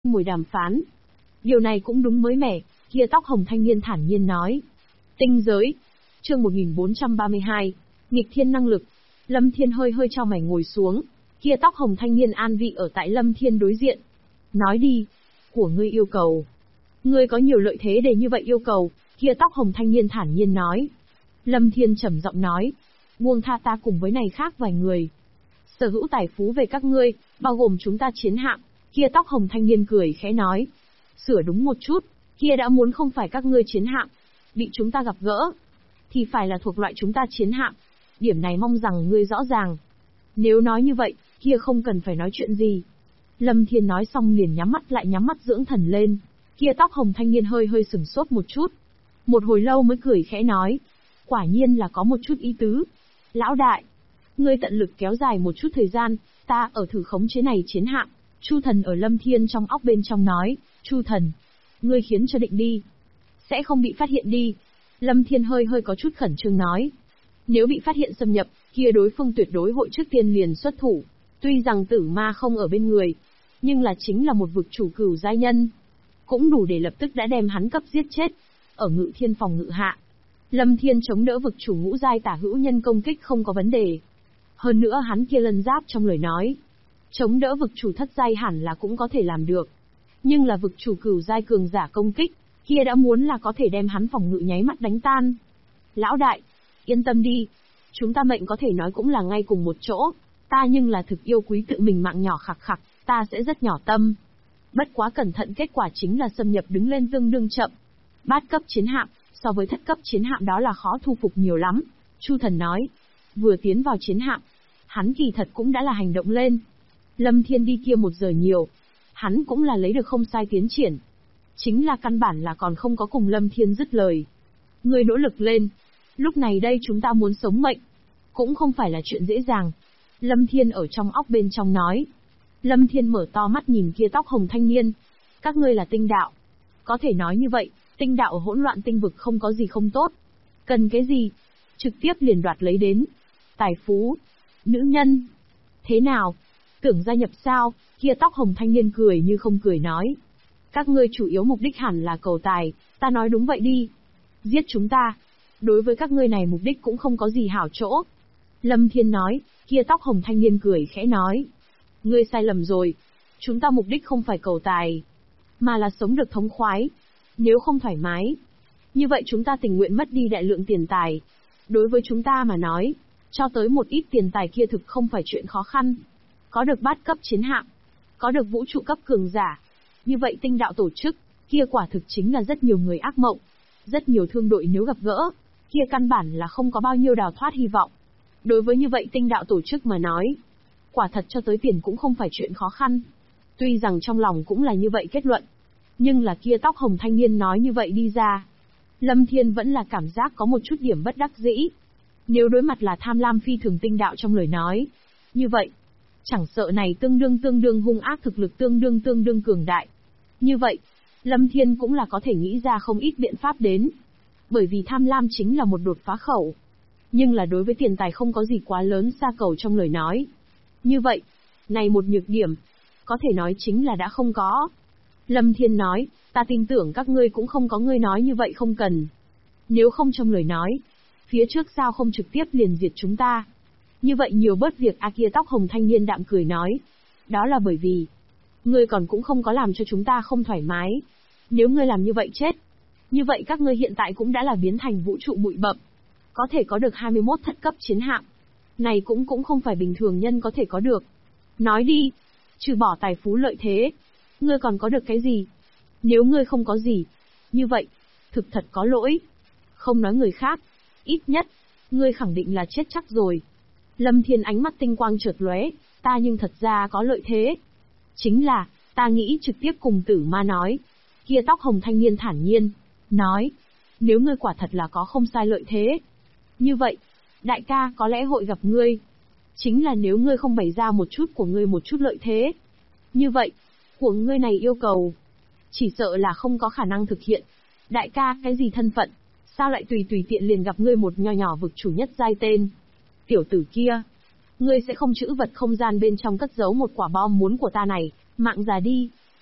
ngồi đàm phán. Điều này cũng đúng mới mẻ, kia tóc hồng thanh niên thản nhiên nói. Tinh giới. Chương 1432. Nghịch thiên năng lực. Lâm Thiên hơi hơi chau mày ngồi xuống. Kia tóc hồng thanh niên an vị ở tại Lâm Thiên đối diện. Nói đi. Của ngươi yêu cầu. Ngươi có nhiều lợi thế để như vậy yêu cầu, kia tóc hồng thanh niên thản nhiên nói. Lâm Thiên trầm giọng nói. Buông tha ta cùng với này khác vài người. Sở hữu tài phú về các ngươi, bao gồm chúng ta chiến hạm. Kia tóc hồng thanh niên cười khẽ nói. Sửa đúng một chút, kia đã muốn không phải các ngươi chiến hạm. Bị chúng ta gặp gỡ, thì phải là thuộc loại chúng ta chiến hạm. Điểm này mong rằng ngươi rõ ràng. Nếu nói như vậy, kia không cần phải nói chuyện gì. Lâm Thiên nói xong liền nhắm mắt dưỡng thần lên. Kia tóc hồng thanh niên hơi hơi sửng sốt một chút. Một hồi lâu mới cười khẽ nói. Quả nhiên là có một chút ý tứ. Lão đại, ngươi tận lực kéo dài một chút thời gian, ta ở thử khống chế này chiến hạm. Chu thần ở Lâm Thiên trong óc bên trong nói. Chu thần, ngươi khiến cho định đi. Sẽ không bị phát hiện đi. Lâm Thiên hơi hơi có chút khẩn trương nói. Nếu bị phát hiện xâm nhập, kia đối phương tuyệt đối hội trước tiên liền xuất thủ. Tuy rằng tử ma không ở bên người, nhưng là chính là một vực chủ cửu giai nhân. Cũng đủ để lập tức đã đem hắn cấp giết chết. Ở Ngự Thiên phòng ngự hạ, Lâm Thiên chống đỡ vực chủ ngũ giai tả hữu nhân công kích không có vấn đề. Hơn nữa hắn kia lân giáp trong lời nói. Chống đỡ vực chủ thất giai hẳn là cũng có thể làm được. Nhưng là vực chủ cửu giai cường giả công kích, kia đã muốn là có thể đem hắn phòng ngự nháy mắt đánh tan. Lão đại, yên tâm đi. Chúng ta mệnh có thể nói cũng là ngay cùng một chỗ. Ta nhưng là thực yêu quý tự mình mạng nhỏ khặc khặc, ta sẽ rất nhỏ tâm. Bất quá cẩn thận kết quả chính là xâm nhập đứng lên tương đương chậm. Bát cấp chiến hạm, so với thất cấp chiến hạm đó là khó thu phục nhiều lắm. Chu thần nói, vừa tiến vào chiến hạm, hắn kỳ thật cũng đã là hành động lên. Lâm Thiên đi kia 1 giờ nhiều, hắn cũng là lấy được không sai tiến triển. Chính là căn bản là còn không có cùng Lâm Thiên dứt lời. Ngươi nỗ lực lên, lúc này đây chúng ta muốn sống mệnh, cũng không phải là chuyện dễ dàng. Lâm Thiên ở trong óc bên trong nói. Lâm Thiên mở to mắt nhìn kia tóc hồng thanh niên. Các ngươi là tinh đạo. Có thể nói như vậy, tinh đạo ở hỗn loạn tinh vực không có gì không tốt. Cần cái gì? Trực tiếp liền đoạt lấy đến. Tài phú, nữ nhân. Thế nào? Tưởng gia nhập sao? Kia tóc hồng thanh niên cười như không cười nói. Các ngươi chủ yếu mục đích hẳn là cầu tài, ta nói đúng vậy đi. Giết chúng ta. Đối với các ngươi này mục đích cũng không có gì hảo chỗ. Lâm Thiên nói, kia tóc hồng thanh niên cười khẽ nói. Ngươi sai lầm rồi. Chúng ta mục đích không phải cầu tài, mà là sống được thống khoái. Nếu không thoải mái, như vậy chúng ta tình nguyện mất đi đại lượng tiền tài. Đối với chúng ta mà nói, cho tới một ít tiền tài kia thực không phải chuyện khó khăn. Có được bát cấp chiến hạm, có được vũ trụ cấp cường giả. Như vậy tinh đạo tổ chức, kia quả thực chính là rất nhiều người ác mộng. Rất nhiều thương đội nếu gặp gỡ, kia căn bản là không có bao nhiêu đào thoát hy vọng. Đối với như vậy tinh đạo tổ chức mà nói, quả thật cho tới tiền cũng không phải chuyện khó khăn. Tuy rằng trong lòng cũng là như vậy kết luận, nhưng là kia tóc hồng thanh niên nói như vậy đi ra, Lâm Thiên vẫn là cảm giác có một chút điểm bất đắc dĩ. Nếu đối mặt là tham lam phi thường tinh đạo trong lời nói, như vậy, chẳng sợ này tương đương hung ác thực lực tương đương cường đại. Như vậy, Lâm Thiên cũng là có thể nghĩ ra không ít biện pháp đến. Bởi vì tham lam chính là một đột phá khẩu. Nhưng là đối với tiền tài không có gì quá lớn xa cầu trong lời nói. Như vậy, này một nhược điểm, có thể nói chính là đã không có. Lâm Thiên nói, ta tin tưởng các ngươi cũng không có ngươi nói như vậy không cần. Nếu không trong lời nói, phía trước sao không trực tiếp liền diệt chúng ta. Như vậy nhiều bớt việc kia tóc hồng thanh niên đạm cười nói. Đó là bởi vì, ngươi còn cũng không có làm cho chúng ta không thoải mái. Nếu ngươi làm như vậy chết, như vậy các ngươi hiện tại cũng đã là biến thành vũ trụ bụi bậm. Có thể có được 21 thất cấp chiến hạm. Này cũng không phải bình thường nhân có thể có được. Nói đi, trừ bỏ tài phú lợi thế, ngươi còn có được cái gì? Nếu ngươi không có gì, như vậy, thực thật có lỗi. Không nói người khác, ít nhất, ngươi khẳng định là chết chắc rồi. Lâm Thiên ánh mắt tinh quang chợt lóe, ta nhưng thật ra có lợi thế. Chính là, ta nghĩ trực tiếp cùng tử ma nói. Kia tóc hồng thanh niên thản nhiên, nói, nếu ngươi quả thật là có không sai lợi thế. Như vậy, đại ca có lẽ hội gặp ngươi. Chính là nếu ngươi không bày ra một chút của ngươi một chút lợi thế. Như vậy, của ngươi này yêu cầu, chỉ sợ là không có khả năng thực hiện. Đại ca cái gì thân phận, sao lại tùy tiện liền gặp ngươi một nho nhỏ vực chủ nhất giai tên. Tiểu tử kia, ngươi sẽ không trữ vật không gian bên trong cất giấu một quả bom muốn của ta này, mạng già đi.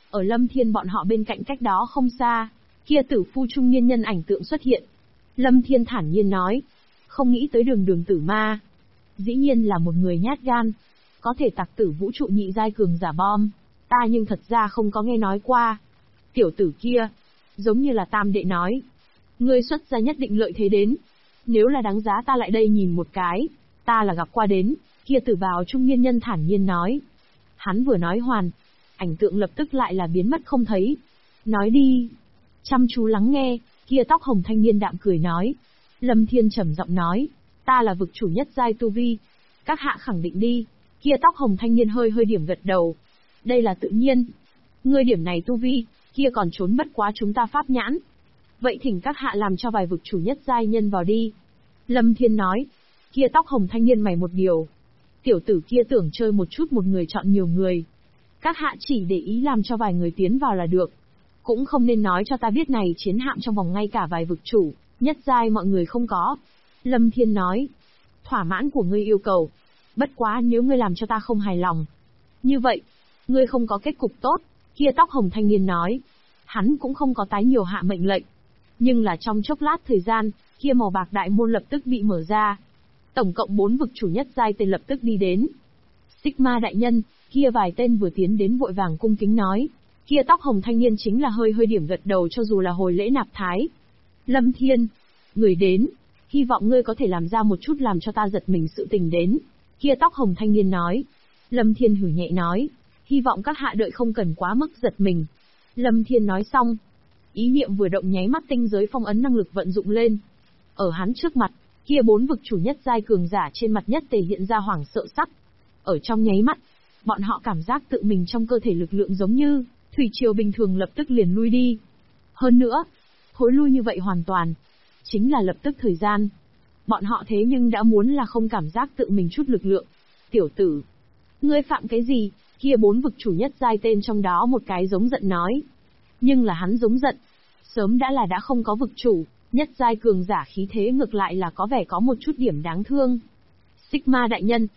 Ở Lâm Thiên bọn họ bên cạnh cách đó không xa, kia tử phu trung niên nhân ảnh tượng xuất hiện. Lâm Thiên thản nhiên nói, không nghĩ tới đường đường tử ma. Dĩ nhiên là một người nhát gan, có thể tặc tử vũ trụ nhị giai cường giả bom, ta nhưng thật ra không có nghe nói qua. Tiểu tử kia, giống như là tam đệ nói, ngươi xuất ra nhất định lợi thế đến. Nếu là đáng giá ta lại đây nhìn một cái, ta là gặp qua đến, kia tử bào trung niên nhân thản nhiên nói. Hắn vừa nói hoàn, ảnh tượng lập tức lại là biến mất không thấy. Nói đi. Chăm chú lắng nghe, kia tóc hồng thanh niên đạm cười nói. Lâm Thiên trầm giọng nói, ta là vực chủ nhất giai tu vi. Các hạ khẳng định đi. Kia tóc hồng thanh niên hơi hơi điểm gật đầu. Đây là tự nhiên. Ngươi điểm này tu vi, kia còn trốn bất quá chúng ta pháp nhãn. Vậy thỉnh các hạ làm cho vài vực chủ nhất giai nhân vào đi. Lâm Thiên nói. Kia tóc hồng thanh niên mày một điều. Tiểu tử kia tưởng chơi một chút một người chọn nhiều người. Các hạ chỉ để ý làm cho vài người tiến vào là được. Cũng không nên nói cho ta biết này chiến hạm trong vòng ngay cả vài vực chủ, nhất giai mọi người không có. Lâm Thiên nói. Thỏa mãn của ngươi yêu cầu. Bất quá nếu ngươi làm cho ta không hài lòng. Như vậy, ngươi không có kết cục tốt. Kia tóc hồng thanh niên nói. Hắn cũng không có tái nhiều hạ mệnh lệnh. Nhưng là trong chốc lát thời gian, kia màu bạc đại môn lập tức bị mở ra. Tổng cộng 4 vực chủ nhất giai tên lập tức đi đến. Sigma đại nhân, kia vài tên vừa tiến đến vội vàng cung kính nói. Kia tóc hồng thanh niên chính là hơi hơi điểm gật đầu cho dù là hồi lễ nạp thái. Lâm Thiên, người đến, hy vọng ngươi có thể làm ra một chút làm cho ta giật mình sự tình đến. Kia tóc hồng thanh niên nói. Lâm Thiên hử nhẹ nói, hy vọng các hạ đợi không cần quá mức giật mình. Lâm Thiên nói xong, ý niệm vừa động nháy mắt tinh giới phong ấn năng lực vận dụng lên. Ở hắn trước mặt, kia 4 vực chủ nhất giai cường giả trên mặt nhất tề hiện ra hoảng sợ sắc. Ở trong nháy mắt, bọn họ cảm giác tự mình trong cơ thể lực lượng giống như thủy triều bình thường lập tức liền lui đi. Hơn nữa, thối lui như vậy hoàn toàn, chính là lập tức thời gian. Bọn họ thế nhưng đã muốn là không cảm giác tự mình chút lực lượng. Tiểu tử, ngươi phạm cái gì? Kia 4 vực chủ nhất giai tên trong đó một cái giống giận nói. Nhưng là hắn giống giận, sớm đã không có vực chủ, nhất giai cường giả khí thế ngược lại là có vẻ có một chút điểm đáng thương. Sigma đại nhân,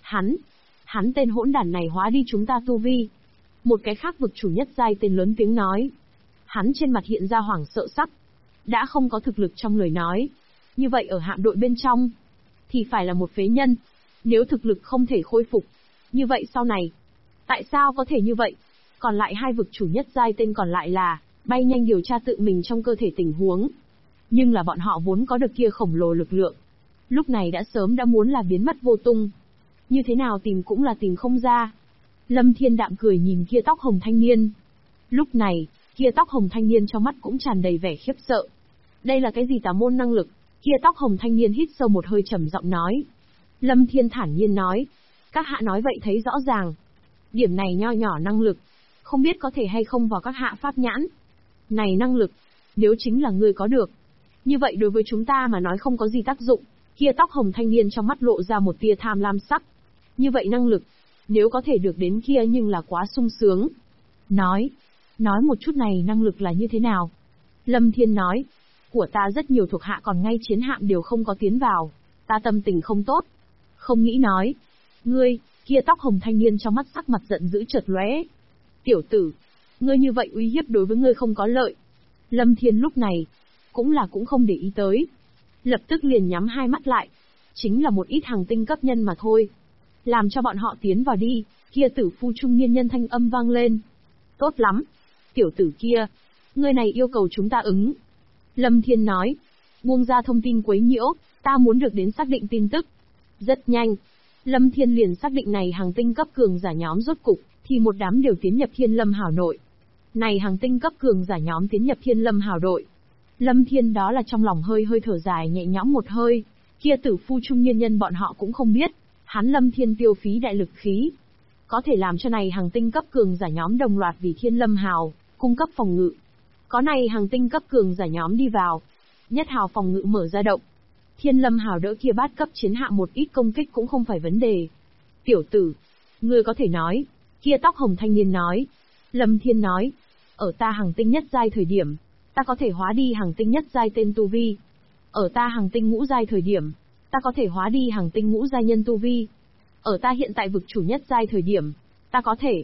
hắn tên hỗn đản này hóa đi chúng ta tu vi. Một cái khác vực chủ nhất giai tên lớn tiếng nói. Hắn trên mặt hiện ra hoảng sợ sắc, đã không có thực lực trong lời nói. Như vậy ở hạm đội bên trong, thì phải là một phế nhân. Nếu thực lực không thể khôi phục, như vậy sau này, tại sao có thể như vậy? Còn lại 2 vực chủ nhất giai tên còn lại là bay nhanh điều tra tự mình trong cơ thể tình huống. Nhưng là bọn họ vốn có được kia khổng lồ lực lượng, lúc này đã sớm đã muốn là biến mất vô tung. Như thế nào tìm cũng là tìm không ra. Lâm Thiên đạm cười nhìn kia tóc hồng thanh niên. Lúc này, kia tóc hồng thanh niên trong mắt cũng tràn đầy vẻ khiếp sợ. Đây là cái gì tà môn năng lực? Kia tóc hồng thanh niên hít sâu một hơi trầm giọng nói. Lâm Thiên thản nhiên nói. Các hạ nói vậy thấy rõ ràng. Điểm này nho nhỏ năng lực, không biết có thể hay không vào các hạ pháp nhãn. Này năng lực, nếu chính là ngươi có được, như vậy đối với chúng ta mà nói không có gì tác dụng. Kia tóc hồng thanh niên trong mắt lộ ra một tia tham lam sắc. Như vậy năng lực, nếu có thể được đến kia nhưng là quá sung sướng. Nói một chút này năng lực là như thế nào? Lâm Thiên nói, của ta rất nhiều thuộc hạ còn ngay chiến hạm đều không có tiến vào. Ta tâm tình không tốt. Không nghĩ nói. Ngươi, kia tóc hồng thanh niên trong mắt sắc mặt giận dữ chợt lóe. Tiểu tử, ngươi như vậy uy hiếp đối với ngươi không có lợi. Lâm Thiên lúc này, cũng không để ý tới. Lập tức liền nhắm hai mắt lại. Chính là một ít hàng tinh cấp nhân mà thôi. Làm cho bọn họ tiến vào đi, kia tử phu trung niên nhân thanh âm vang lên. Tốt lắm. Tiểu tử kia, ngươi này yêu cầu chúng ta ứng. Lâm Thiên nói, buông ra thông tin quấy nhiễu, ta muốn được đến xác định tin tức. Rất nhanh, Lâm Thiên liền xác định này hàng tinh cấp cường giả nhóm rốt cục, thì một đám đều tiến nhập Thiên Lâm Hào đội. Này hàng tinh cấp cường giả nhóm tiến nhập Thiên Lâm Hào đội. Lâm Thiên đó là trong lòng hơi hơi thở dài nhẹ nhõm một hơi, kia tử phu trung niên nhân bọn họ cũng không biết, hắn Lâm Thiên tiêu phí đại lực khí, có thể làm cho này hàng tinh cấp cường giả nhóm đồng loạt vì Thiên Lâm Hào cung cấp phòng ngự. Có này hàng tinh cấp cường giả nhóm đi vào, nhất hào phòng ngự mở ra động. Thiên Lâm Hào đỡ kia bát cấp chiến hạm một ít công kích cũng không phải vấn đề. Tiểu tử, ngươi có thể nói, kia tóc hồng thanh niên nói. Lâm Thiên nói, ở ta hàng tinh nhất giai thời điểm, ta có thể hóa đi hàng tinh nhất giai tên tu vi. Ở ta hàng tinh ngũ giai thời điểm, ta có thể hóa đi hàng tinh ngũ giai nhân tu vi. Ở ta hiện tại vực chủ nhất giai thời điểm, ta có thể.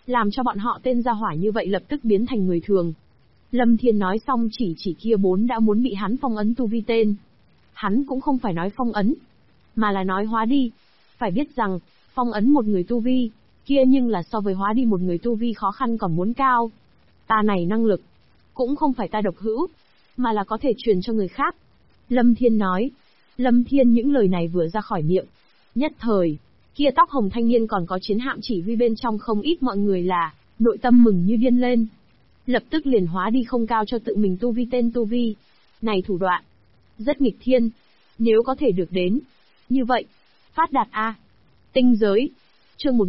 làm cho bọn họ tên gia hỏa như vậy lập tức biến thành người thường. Lâm Thiên nói xong chỉ kia bốn đã muốn bị hắn phong ấn tu vi tên. Hắn cũng không phải nói phong ấn, mà là nói hóa đi. Phải biết rằng, phong ấn một người tu vi, kia nhưng là so với hóa đi một người tu vi khó khăn còn muốn cao. Ta này năng lực, cũng không phải ta độc hữu, mà là có thể truyền cho người khác. Lâm Thiên nói. Lâm Thiên những lời này vừa ra khỏi miệng. Nhất thời, kia tóc hồng thanh niên còn có chiến hạm chỉ huy bên trong không ít mọi người là, nội tâm mừng như điên lên. Lập tức liền hóa đi không cao cho tự mình tu vi tên tu vi. Này thủ đoạn, rất nghịch thiên, nếu có thể được đến. Như vậy, phát đạt A. Tinh giới. Chương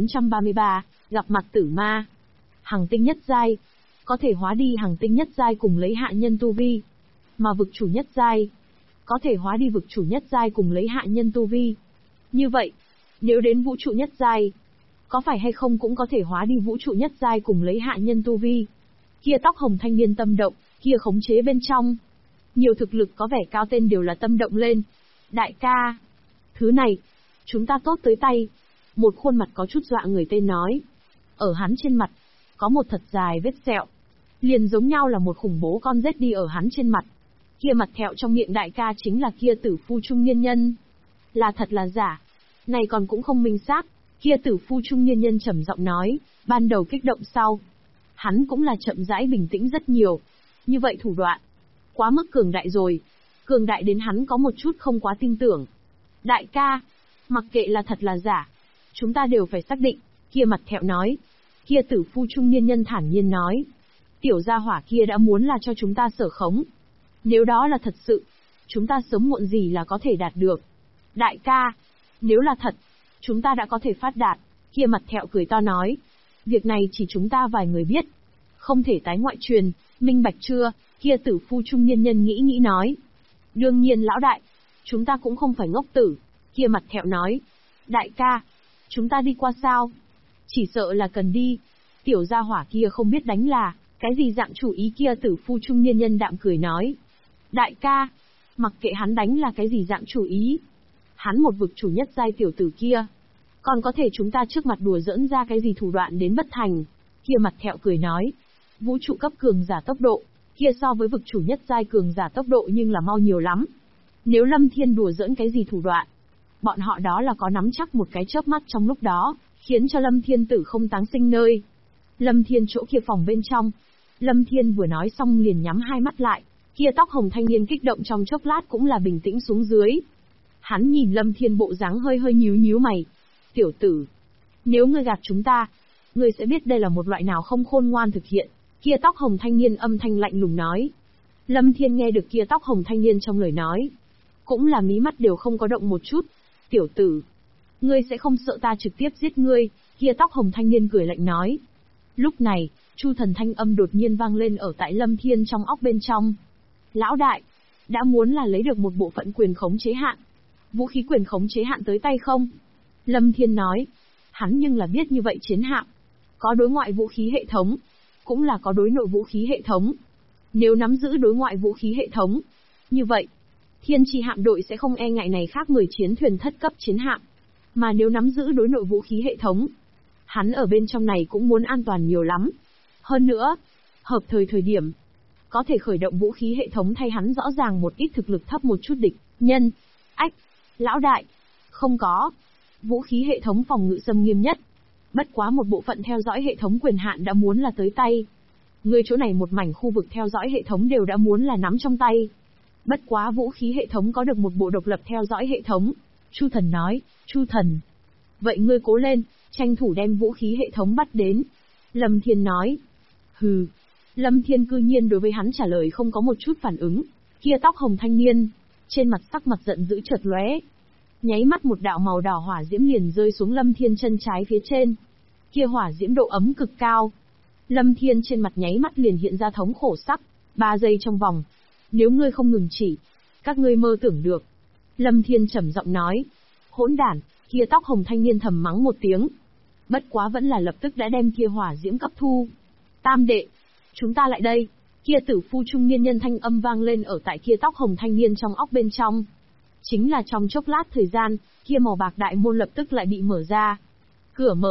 1433, gặp mặt tử ma. Hằng tinh nhất giai, có thể hóa đi hằng tinh nhất giai cùng lấy hạ nhân tu vi. Mà vực chủ nhất giai, có thể hóa đi vực chủ nhất giai cùng lấy hạ nhân tu vi. Như vậy, nếu đến vũ trụ nhất giai, có phải hay không cũng có thể hóa đi vũ trụ nhất giai cùng lấy hạ nhân tu vi. Kia tóc hồng thanh niên tâm động, kia khống chế bên trong. Nhiều thực lực có vẻ cao tên đều là tâm động lên. Đại ca, thứ này, chúng ta tốt tới tay. Một khuôn mặt có chút dọa người tên nói. Ở hắn trên mặt, có một thật dài vết sẹo. Liền giống nhau là một khủng bố con rết đi ở hắn trên mặt. Kia mặt thẹo trong miệng đại ca chính là kia tử phu trung niên nhân. Là thật là giả. Này còn cũng không minh xác. Kia tử phu trung niên nhân trầm giọng nói, ban đầu kích động sau. Hắn cũng là chậm rãi bình tĩnh rất nhiều. Như vậy thủ đoạn, quá mức cường đại rồi. Cường đại đến hắn có một chút không quá tin tưởng. Đại ca, mặc kệ là thật là giả, chúng ta đều phải xác định. Kia mặt thẹo nói. Kia tử phu trung niên nhân thản nhiên nói. Tiểu gia hỏa kia đã muốn là cho chúng ta sở khống. Nếu đó là thật sự, chúng ta sớm muộn gì là có thể đạt được. Đại ca, nếu là thật, chúng ta đã có thể phát đạt. Kia mặt thẹo cười to nói. Việc này chỉ chúng ta vài người biết. Không thể tái ngoại truyền, minh bạch chưa? Kia tử phu trung niên nhân nghĩ nói. Đương nhiên lão đại, chúng ta cũng không phải ngốc tử. Kia mặt thẹo nói. Đại ca, chúng ta đi qua sao? Chỉ sợ là cần đi. Tiểu gia hỏa kia không biết đánh là, cái gì dạng chủ ý kia tử phu trung niên nhân đạm cười nói. Đại ca, mặc kệ hắn đánh là cái gì dạng chủ ý. Hắn một vực chủ nhất giai tiểu tử kia. Còn có thể chúng ta trước mặt đùa giỡn ra cái gì thủ đoạn đến bất thành. Kia mặt thẹo cười nói. Vũ trụ cấp cường giả tốc độ, kia so với vực chủ nhất giai cường giả tốc độ nhưng là mau nhiều lắm. Nếu Lâm Thiên đùa giỡn cái gì thủ đoạn, bọn họ đó là có nắm chắc một cái chớp mắt trong lúc đó, khiến cho Lâm Thiên tử không táng sinh nơi. Lâm Thiên chỗ kia phòng bên trong. Lâm Thiên vừa nói xong liền nhắm hai mắt lại, kia tóc hồng thanh niên kích động trong chốc lát cũng là bình tĩnh xuống dưới. Hắn nhìn Lâm Thiên bộ dáng hơi nhíu mày. Tiểu tử, nếu ngươi gạt chúng ta, ngươi sẽ biết đây là một loại nào không khôn ngoan thực hiện. Kia tóc hồng thanh niên âm thanh lạnh lùng nói. Lâm Thiên nghe được kia tóc hồng thanh niên trong lời nói, cũng là mí mắt đều không có động một chút. Tiểu tử, ngươi sẽ không sợ ta trực tiếp giết ngươi? Kia tóc hồng thanh niên cười lạnh nói. Lúc này, Chu Thần thanh âm đột nhiên vang lên ở tại Lâm Thiên trong óc bên trong. Lão đại, đã muốn là lấy được một bộ phận quyền khống chế hạn. Vũ khí quyền khống chế hạn tới tay không? Lâm Thiên nói. Hắn nhưng là biết như vậy chiến hạm, có đối ngoại vũ khí hệ thống, cũng là có đối nội vũ khí hệ thống. Nếu nắm giữ đối ngoại vũ khí hệ thống, như vậy, Thiên Chi hạm đội sẽ không e ngại này khác người chiến thuyền thất cấp chiến hạm. Mà nếu nắm giữ đối nội vũ khí hệ thống, hắn ở bên trong này cũng muốn an toàn nhiều lắm. Hơn nữa, hợp thời điểm, có thể khởi động vũ khí hệ thống thay hắn rõ ràng một ít thực lực thấp một chút địch nhân. Ách, lão đại, không có. Vũ khí hệ thống phòng ngự xâm nghiêm nhất. Bất quá một bộ phận theo dõi hệ thống quyền hạn đã muốn là tới tay. Người chỗ này một mảnh khu vực theo dõi hệ thống đều đã muốn là nắm trong tay. Bất quá vũ khí hệ thống có được một bộ độc lập theo dõi hệ thống. Chu Thần nói. Chu Thần, vậy ngươi cố lên, tranh thủ đem vũ khí hệ thống bắt đến. Lâm Thiên nói. Hừ. Lâm Thiên cư nhiên đối với hắn trả lời không có một chút phản ứng. Kia tóc hồng thanh niên, trên mặt sắc mặt giận dữ chợt lóe. Nháy mắt một đạo màu đỏ hỏa diễm liền rơi xuống Lâm Thiên chân trái phía trên. Kia hỏa diễm độ ấm cực cao. Lâm Thiên trên mặt nháy mắt liền hiện ra thống khổ sắc. 3 giây trong vòng. Nếu ngươi không ngừng chỉ, các ngươi mơ tưởng được. Lâm Thiên trầm giọng nói. Hỗn đản, kia tóc hồng thanh niên thầm mắng một tiếng. Bất quá vẫn là lập tức đã đem kia hỏa diễm cấp thu. Tam đệ, chúng ta lại đây. Kia tử phu trung niên nhân thanh âm vang lên ở tại kia tóc hồng thanh niên trong óc bên trong. Chính là trong chốc lát thời gian, kia màu bạc đại môn lập tức lại bị mở ra. Cửa mở,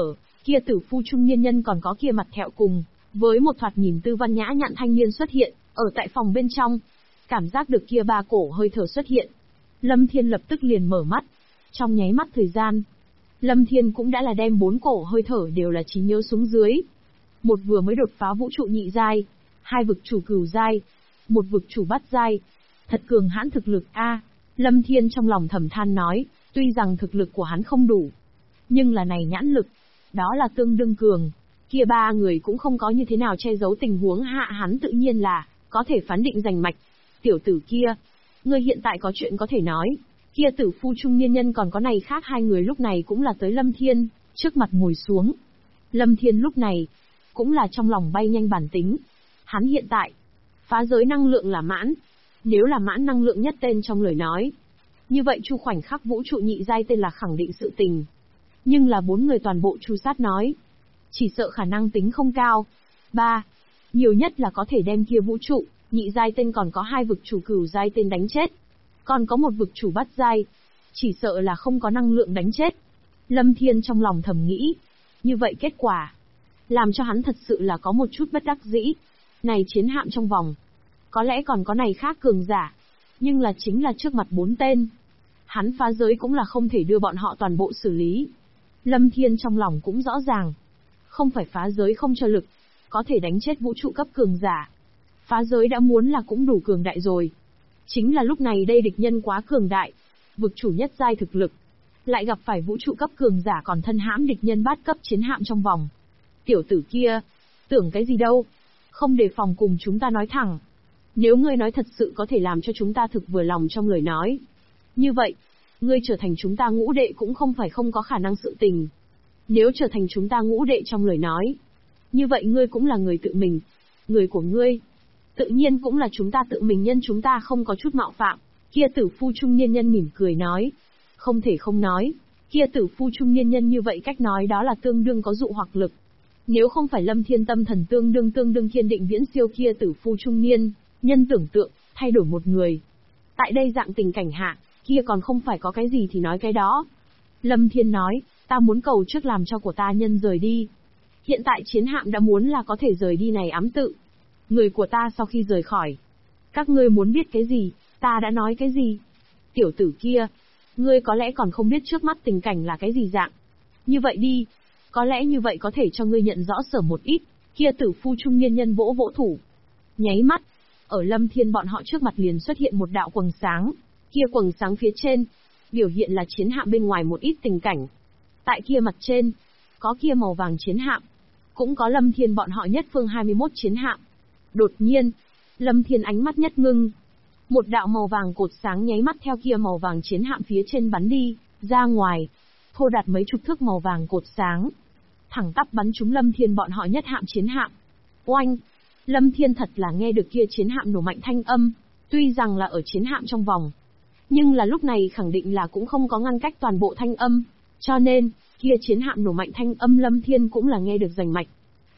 Kia tử phu trung niên nhân còn có kia mặt thẹo cùng, với một thoạt nhìn tư văn nhã nhặn thanh niên xuất hiện, ở tại phòng bên trong. Cảm giác được kia ba cổ hơi thở xuất hiện. Lâm Thiên lập tức liền mở mắt. Trong nháy mắt thời gian, Lâm Thiên cũng đã là đem 4 cổ hơi thở đều là trí nhớ xuống dưới. Một vừa mới đột phá vũ trụ nhị giai, 2 vực chủ cửu giai, 1 vực chủ bát giai. Thật cường hãn thực lực a. Lâm Thiên trong lòng thầm than nói, tuy rằng thực lực của hắn không đủ, nhưng là này nhãn lực, đó là tương đương cường. Kia 3 người cũng không có như thế nào che giấu tình huống hạ hắn tự nhiên là có thể phán định giành mạch. Tiểu tử kia, ngươi hiện tại có chuyện có thể nói. Kia tử phu trung niên nhân còn có này khác 2 người lúc này cũng là tới Lâm Thiên, trước mặt ngồi xuống. Lâm Thiên lúc này, cũng là trong lòng bay nhanh bản tính. Hắn hiện tại, phá giới năng lượng là mãn. Nếu là mãn năng lượng nhất tên trong lời nói, như vậy chu khoảnh khắc vũ trụ nhị giai tên là khẳng định sự tình. Nhưng là 4 người toàn bộ chu sát nói, chỉ sợ khả năng tính không cao. 3. Nhiều nhất là có thể đem kia vũ trụ nhị giai tên còn có 2 vực chủ cửu giai tên đánh chết. Còn có 1 vực chủ bát giai, chỉ sợ là không có năng lượng đánh chết. Lâm Thiên trong lòng thầm nghĩ, như vậy kết quả, làm cho hắn thật sự là có một chút bất đắc dĩ. Này chiến hạm trong vòng, có lẽ còn có này khác cường giả, nhưng là chính là trước mặt 4 tên. Hắn phá giới cũng là không thể đưa bọn họ toàn bộ xử lý. Lâm Thiên trong lòng cũng rõ ràng, không phải phá giới không cho lực, có thể đánh chết vũ trụ cấp cường giả. Phá giới đã muốn là cũng đủ cường đại rồi. Chính là lúc này đây địch nhân quá cường đại, vực chủ nhất giai thực lực, lại gặp phải vũ trụ cấp cường giả còn thân hãm địch nhân bát cấp chiến hạm trong vòng. Tiểu tử kia, tưởng cái gì đâu, không đề phòng cùng chúng ta nói thẳng. Nếu ngươi nói thật sự có thể làm cho chúng ta thực vừa lòng trong lời nói, như vậy, ngươi trở thành chúng ta ngũ đệ cũng không phải không có khả năng sự tình. Nếu trở thành chúng ta ngũ đệ trong lời nói, như vậy ngươi cũng là người tự mình, người của ngươi, tự nhiên cũng là chúng ta tự mình nhân chúng ta không có chút mạo phạm. Kia tử phu trung niên nhân mỉm cười nói, không thể không nói, kia tử phu trung niên nhân như vậy cách nói đó là tương đương có dụ hoặc lực. Nếu không phải Lâm Thiên tâm thần tương đương kiên định viễn siêu kia tử phu trung niên nhân tưởng tượng, thay đổi một người. Tại đây dạng tình cảnh hạ, kia còn không phải có cái gì thì nói cái đó. Lâm Thiên nói, ta muốn cầu trước làm cho của ta nhân rời đi. Hiện tại chiến hạm đã muốn là có thể rời đi này ám tự. Người của ta sau khi rời khỏi, các ngươi muốn biết cái gì, ta đã nói cái gì. Tiểu tử kia, ngươi có lẽ còn không biết trước mắt tình cảnh là cái gì dạng. Như vậy đi, có lẽ như vậy có thể cho ngươi nhận rõ sở một ít. Kia tử phu trung niên nhân vỗ vỗ thủ. Nháy mắt, ở Lâm Thiên bọn họ trước mặt liền xuất hiện một đạo quầng sáng. Kia quầng sáng phía trên, biểu hiện là chiến hạm bên ngoài một ít tình cảnh. Tại kia mặt trên, có kia màu vàng chiến hạm, cũng có Lâm Thiên bọn họ nhất phương 21 chiến hạm. Đột nhiên, Lâm Thiên ánh mắt nhất ngưng. Một đạo màu vàng cột sáng nháy mắt theo kia màu vàng chiến hạm phía trên bắn đi, ra ngoài, thô đạt mấy chục thước màu vàng cột sáng. Thẳng tắp bắn trúng Lâm Thiên bọn họ nhất hạm chiến hạm. Oanh! Lâm Thiên thật là nghe được kia chiến hạm nổ mạnh thanh âm, tuy rằng là ở chiến hạm trong vòng. Nhưng là lúc này khẳng định là cũng không có ngăn cách toàn bộ thanh âm, cho nên, kia chiến hạm nổ mạnh thanh âm Lâm Thiên cũng là nghe được rành mạch.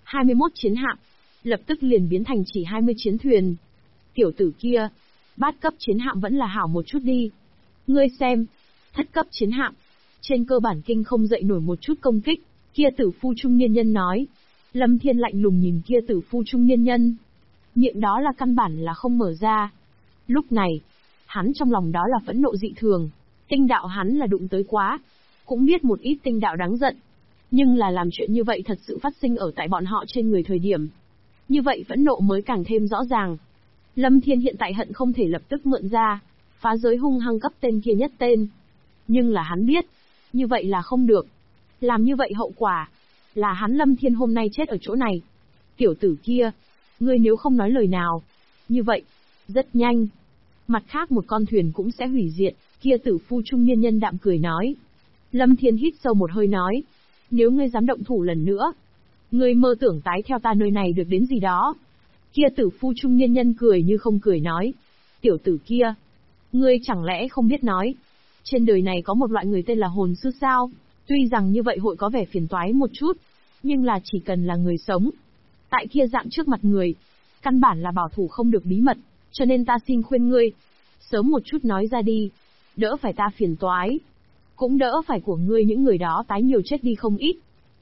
21 chiến hạm, lập tức liền biến thành chỉ 20 chiến thuyền. Tiểu tử kia, bát cấp chiến hạm vẫn là hảo một chút đi. Ngươi xem, thất cấp chiến hạm, trên cơ bản kinh không dậy nổi một chút công kích, kia tử phu trung niên nhân nói. Lâm Thiên lạnh lùng nhìn kia tử phu trung niên nhân. Miệng đó là căn bản là không mở ra. Lúc này, hắn trong lòng đó là phẫn nộ dị thường. Tinh đạo hắn là đụng tới quá. Cũng biết một ít tinh đạo đáng giận. Nhưng là làm chuyện như vậy thật sự phát sinh ở tại bọn họ trên người thời điểm. Như vậy phẫn nộ mới càng thêm rõ ràng. Lâm Thiên hiện tại hận không thể lập tức mượn ra, phá giới hung hăng cấp tên kia nhất tên. Nhưng là hắn biết, như vậy là không được. Làm như vậy hậu quả, là hắn Lâm Thiên hôm nay chết ở chỗ này. Tiểu tử kia, ngươi nếu không nói lời nào, như vậy, rất nhanh. Mặt khác một con thuyền cũng sẽ hủy diệt, kia tử phu trung niên nhân đạm cười nói. Lâm Thiên hít sâu một hơi nói, nếu ngươi dám động thủ lần nữa, ngươi mơ tưởng tái theo ta nơi này được đến gì đó. Kia tử phu trung niên nhân cười như không cười nói, tiểu tử kia, ngươi chẳng lẽ không biết nói, trên đời này có một loại người tên là hồn sư sao? Tuy rằng như vậy hội có vẻ phiền toái một chút, nhưng là chỉ cần là người sống. Tại kia dạng trước mặt người, căn bản là bảo thủ không được bí mật, cho nên ta xin khuyên ngươi, sớm một chút nói ra đi, đỡ phải ta phiền toái. Cũng đỡ phải của ngươi những người đó tái nhiều chết đi không ít.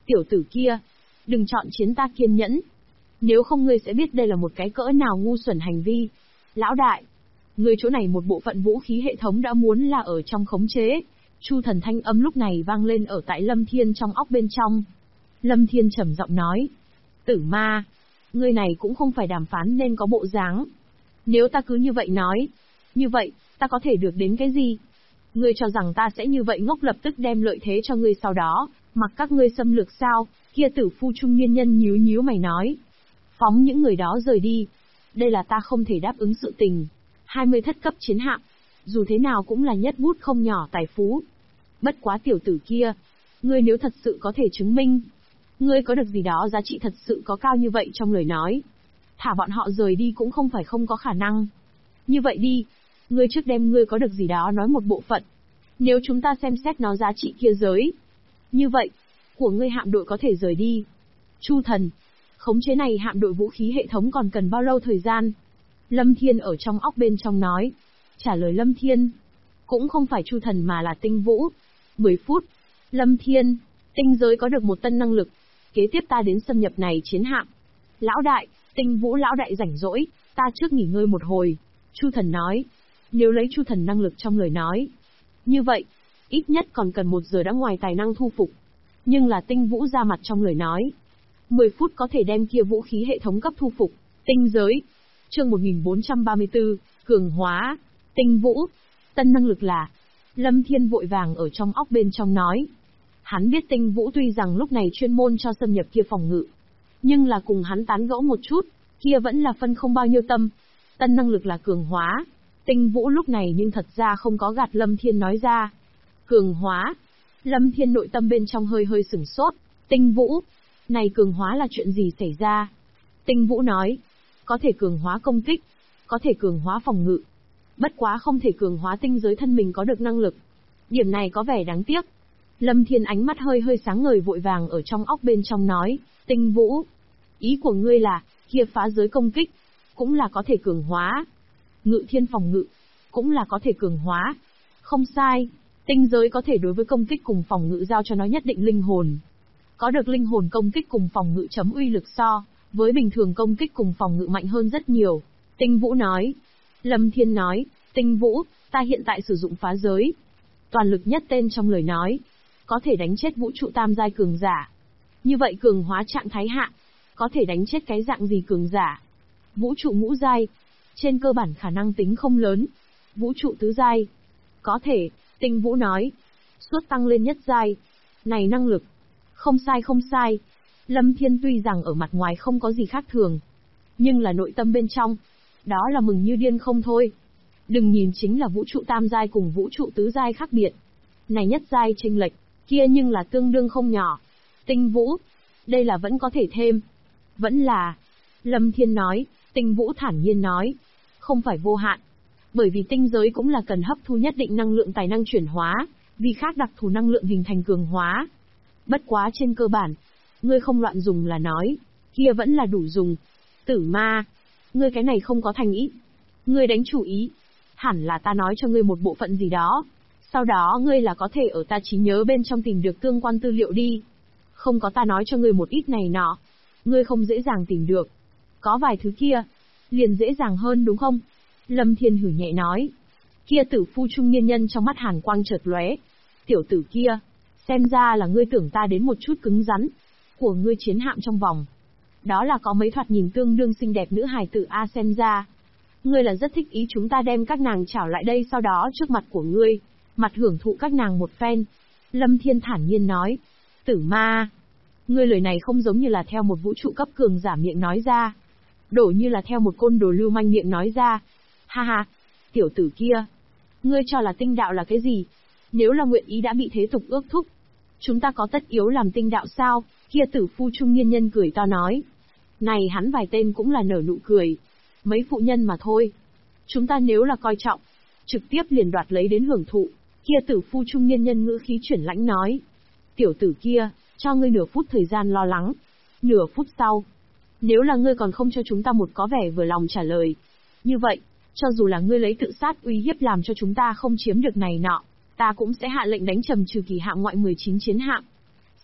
Tiểu tử kia, đừng chọn chiến ta kiên nhẫn. Nếu không ngươi sẽ biết đây là một cái cỡ nào ngu xuẩn hành vi. Lão đại, ngươi chỗ này một bộ phận vũ khí hệ thống đã muốn là ở trong khống chế. Chu Thần thanh âm lúc này vang lên ở tại Lâm Thiên trong óc bên trong. Lâm Thiên trầm giọng nói, Tử Ma, ngươi này cũng không phải đàm phán nên có bộ dáng. Nếu ta cứ như vậy nói, như vậy, ta có thể được đến cái gì? Ngươi cho rằng ta sẽ như vậy ngốc lập tức đem lợi thế cho ngươi sau đó, mặc các ngươi xâm lược sao? Kia tử phu trung niên nhân nhíu nhíu mày nói. Phóng những người đó rời đi. Đây là ta không thể đáp ứng sự tình. 20 thất cấp chiến hạm. Dù thế nào cũng là nhất bút không nhỏ tài phú. Bất quá tiểu tử kia. Ngươi nếu thật sự có thể chứng minh. Ngươi có được gì đó giá trị thật sự có cao như vậy trong lời nói. Thả bọn họ rời đi cũng không phải không có khả năng. Như vậy đi. Ngươi trước đem ngươi có được gì đó nói một bộ phận. Nếu chúng ta xem xét nó giá trị kia giới. Như vậy, của ngươi hạm đội có thể rời đi. Chu Thần, khống chế này hạm đội vũ khí hệ thống còn cần bao lâu thời gian? Lâm Thiên ở trong óc bên trong nói. Trả lời Lâm Thiên. Cũng không phải Chu Thần mà là Tinh Vũ. 10 phút. Lâm Thiên, tinh giới có được một tân năng lực. Kế tiếp ta đến xâm nhập này chiến hạm. Lão đại, Tinh Vũ lão đại rảnh rỗi, ta trước nghỉ ngơi một hồi. Chu Thần nói. Nếu lấy Chu Thần năng lực trong lời nói. Như vậy, ít nhất còn cần 1 giờ đã ngoài tài năng thu phục. Nhưng là Tinh Vũ ra mặt trong lời nói. 10 phút có thể đem kia vũ khí hệ thống cấp thu phục. Tinh giới. Chương 1434, cường hóa. Tinh Vũ. Tân năng lực là. Lâm Thiên vội vàng ở trong óc bên trong nói. Hắn biết Tinh Vũ tuy rằng lúc này chuyên môn cho xâm nhập kia phòng ngự. Nhưng là cùng hắn tán gẫu một chút, kia vẫn là phân không bao nhiêu tâm. Tân năng lực là cường hóa. Tinh Vũ lúc này nhưng thật ra không có gạt Lâm Thiên nói ra. Cường hóa. Lâm Thiên nội tâm bên trong hơi hơi sửng sốt. Tinh Vũ. Này cường hóa là chuyện gì xảy ra? Tinh Vũ nói. Có thể cường hóa công kích. Có thể cường hóa phòng ngự. Bất quá không thể cường hóa tinh giới thân mình có được năng lực. Điểm này có vẻ đáng tiếc. Lâm Thiên ánh mắt hơi hơi sáng ngời vội vàng ở trong óc bên trong nói. Tinh Vũ. Ý của ngươi là, kia phá giới công kích. Cũng là có thể cường hóa. Ngự thiên phòng ngự. Cũng là có thể cường hóa. Không sai. Tinh giới có thể đối với công kích cùng phòng ngự giao cho nó nhất định linh hồn. Có được linh hồn công kích cùng phòng ngự chấm uy lực so, với bình thường công kích cùng phòng ngự mạnh hơn rất nhiều. Tinh Vũ nói. Lâm Thiên nói, Tinh Vũ, ta hiện tại sử dụng phá giới. Toàn lực nhất tên trong lời nói. Có thể đánh chết vũ trụ tam giai cường giả. Như vậy cường hóa trạng thái hạ. Có thể đánh chết cái dạng gì cường giả? Vũ trụ ngũ giai. Trên cơ bản khả năng tính không lớn. Vũ trụ tứ giai. Có thể, Tinh Vũ nói. Suốt tăng lên nhất giai. Này năng lực. Không sai không sai. Lâm Thiên tuy rằng ở mặt ngoài không có gì khác thường. Nhưng là nội tâm bên trong. Đó là mừng như điên không thôi. Đừng nhìn chính là vũ trụ tam giai cùng vũ trụ tứ giai khác biệt. Này nhất giai chênh lệch, kia nhưng là tương đương không nhỏ. Tinh Vũ. Đây là vẫn có thể thêm. Vẫn là. Lâm Thiên nói. Tinh Vũ thản nhiên nói. Không phải vô hạn. Bởi vì tinh giới cũng là cần hấp thu nhất định năng lượng tài năng chuyển hóa, vì khác đặc thù năng lượng hình thành cường hóa. Bất quá trên cơ bản, ngươi không loạn dùng là nói, kia vẫn là đủ dùng. Tử Ma, ngươi cái này không có thành ý. Ngươi đánh chủ ý. Hẳn là ta nói cho ngươi một bộ phận gì đó. Sau đó ngươi là có thể ở ta trí nhớ bên trong tìm được tương quan tư liệu đi. Không có ta nói cho ngươi một ít này nọ. Ngươi không dễ dàng tìm được. Có vài thứ kia, liền dễ dàng hơn đúng không? Lâm Thiên hử nhẹ nói. Kia tử phu trung niên nhân trong mắt hàn quang chợt lóe. Tiểu tử kia, xem ra là ngươi tưởng ta đến một chút cứng rắn. Của ngươi chiến hạm trong vòng. Đó là có mấy thoạt nhìn tương đương xinh đẹp nữ hài tử A xem ra. Ngươi là rất thích ý chúng ta đem các nàng trảo lại đây sau đó trước mặt của ngươi. Mặt hưởng thụ các nàng một phen. Lâm Thiên thản nhiên nói. Tử Ma. Ngươi lời này không giống như là theo một vũ trụ cấp cường giả miệng nói ra. Đổ như là theo một côn đồ lưu manh miệng nói ra. Ha ha, tiểu tử kia. Ngươi cho là tinh đạo là cái gì? Nếu là nguyện ý đã bị thế tục ước thúc. Chúng ta có tất yếu làm tinh đạo sao? Kia tử phu trung niên nhân cười to nói. Này hắn vài tên cũng là nở nụ cười. Mấy phụ nhân mà thôi. Chúng ta nếu là coi trọng, trực tiếp liền đoạt lấy đến hưởng thụ. Kia tử phu trung niên nhân ngữ khí chuyển lãnh nói. Tiểu tử kia, cho ngươi nửa phút thời gian lo lắng. Nửa phút sau. Nếu là ngươi còn không cho chúng ta một có vẻ vừa lòng trả lời. Như vậy, cho dù là ngươi lấy tự sát uy hiếp làm cho chúng ta không chiếm được này nọ, ta cũng sẽ hạ lệnh đánh trầm trừ kỳ hạm ngoại 19 chiến hạm.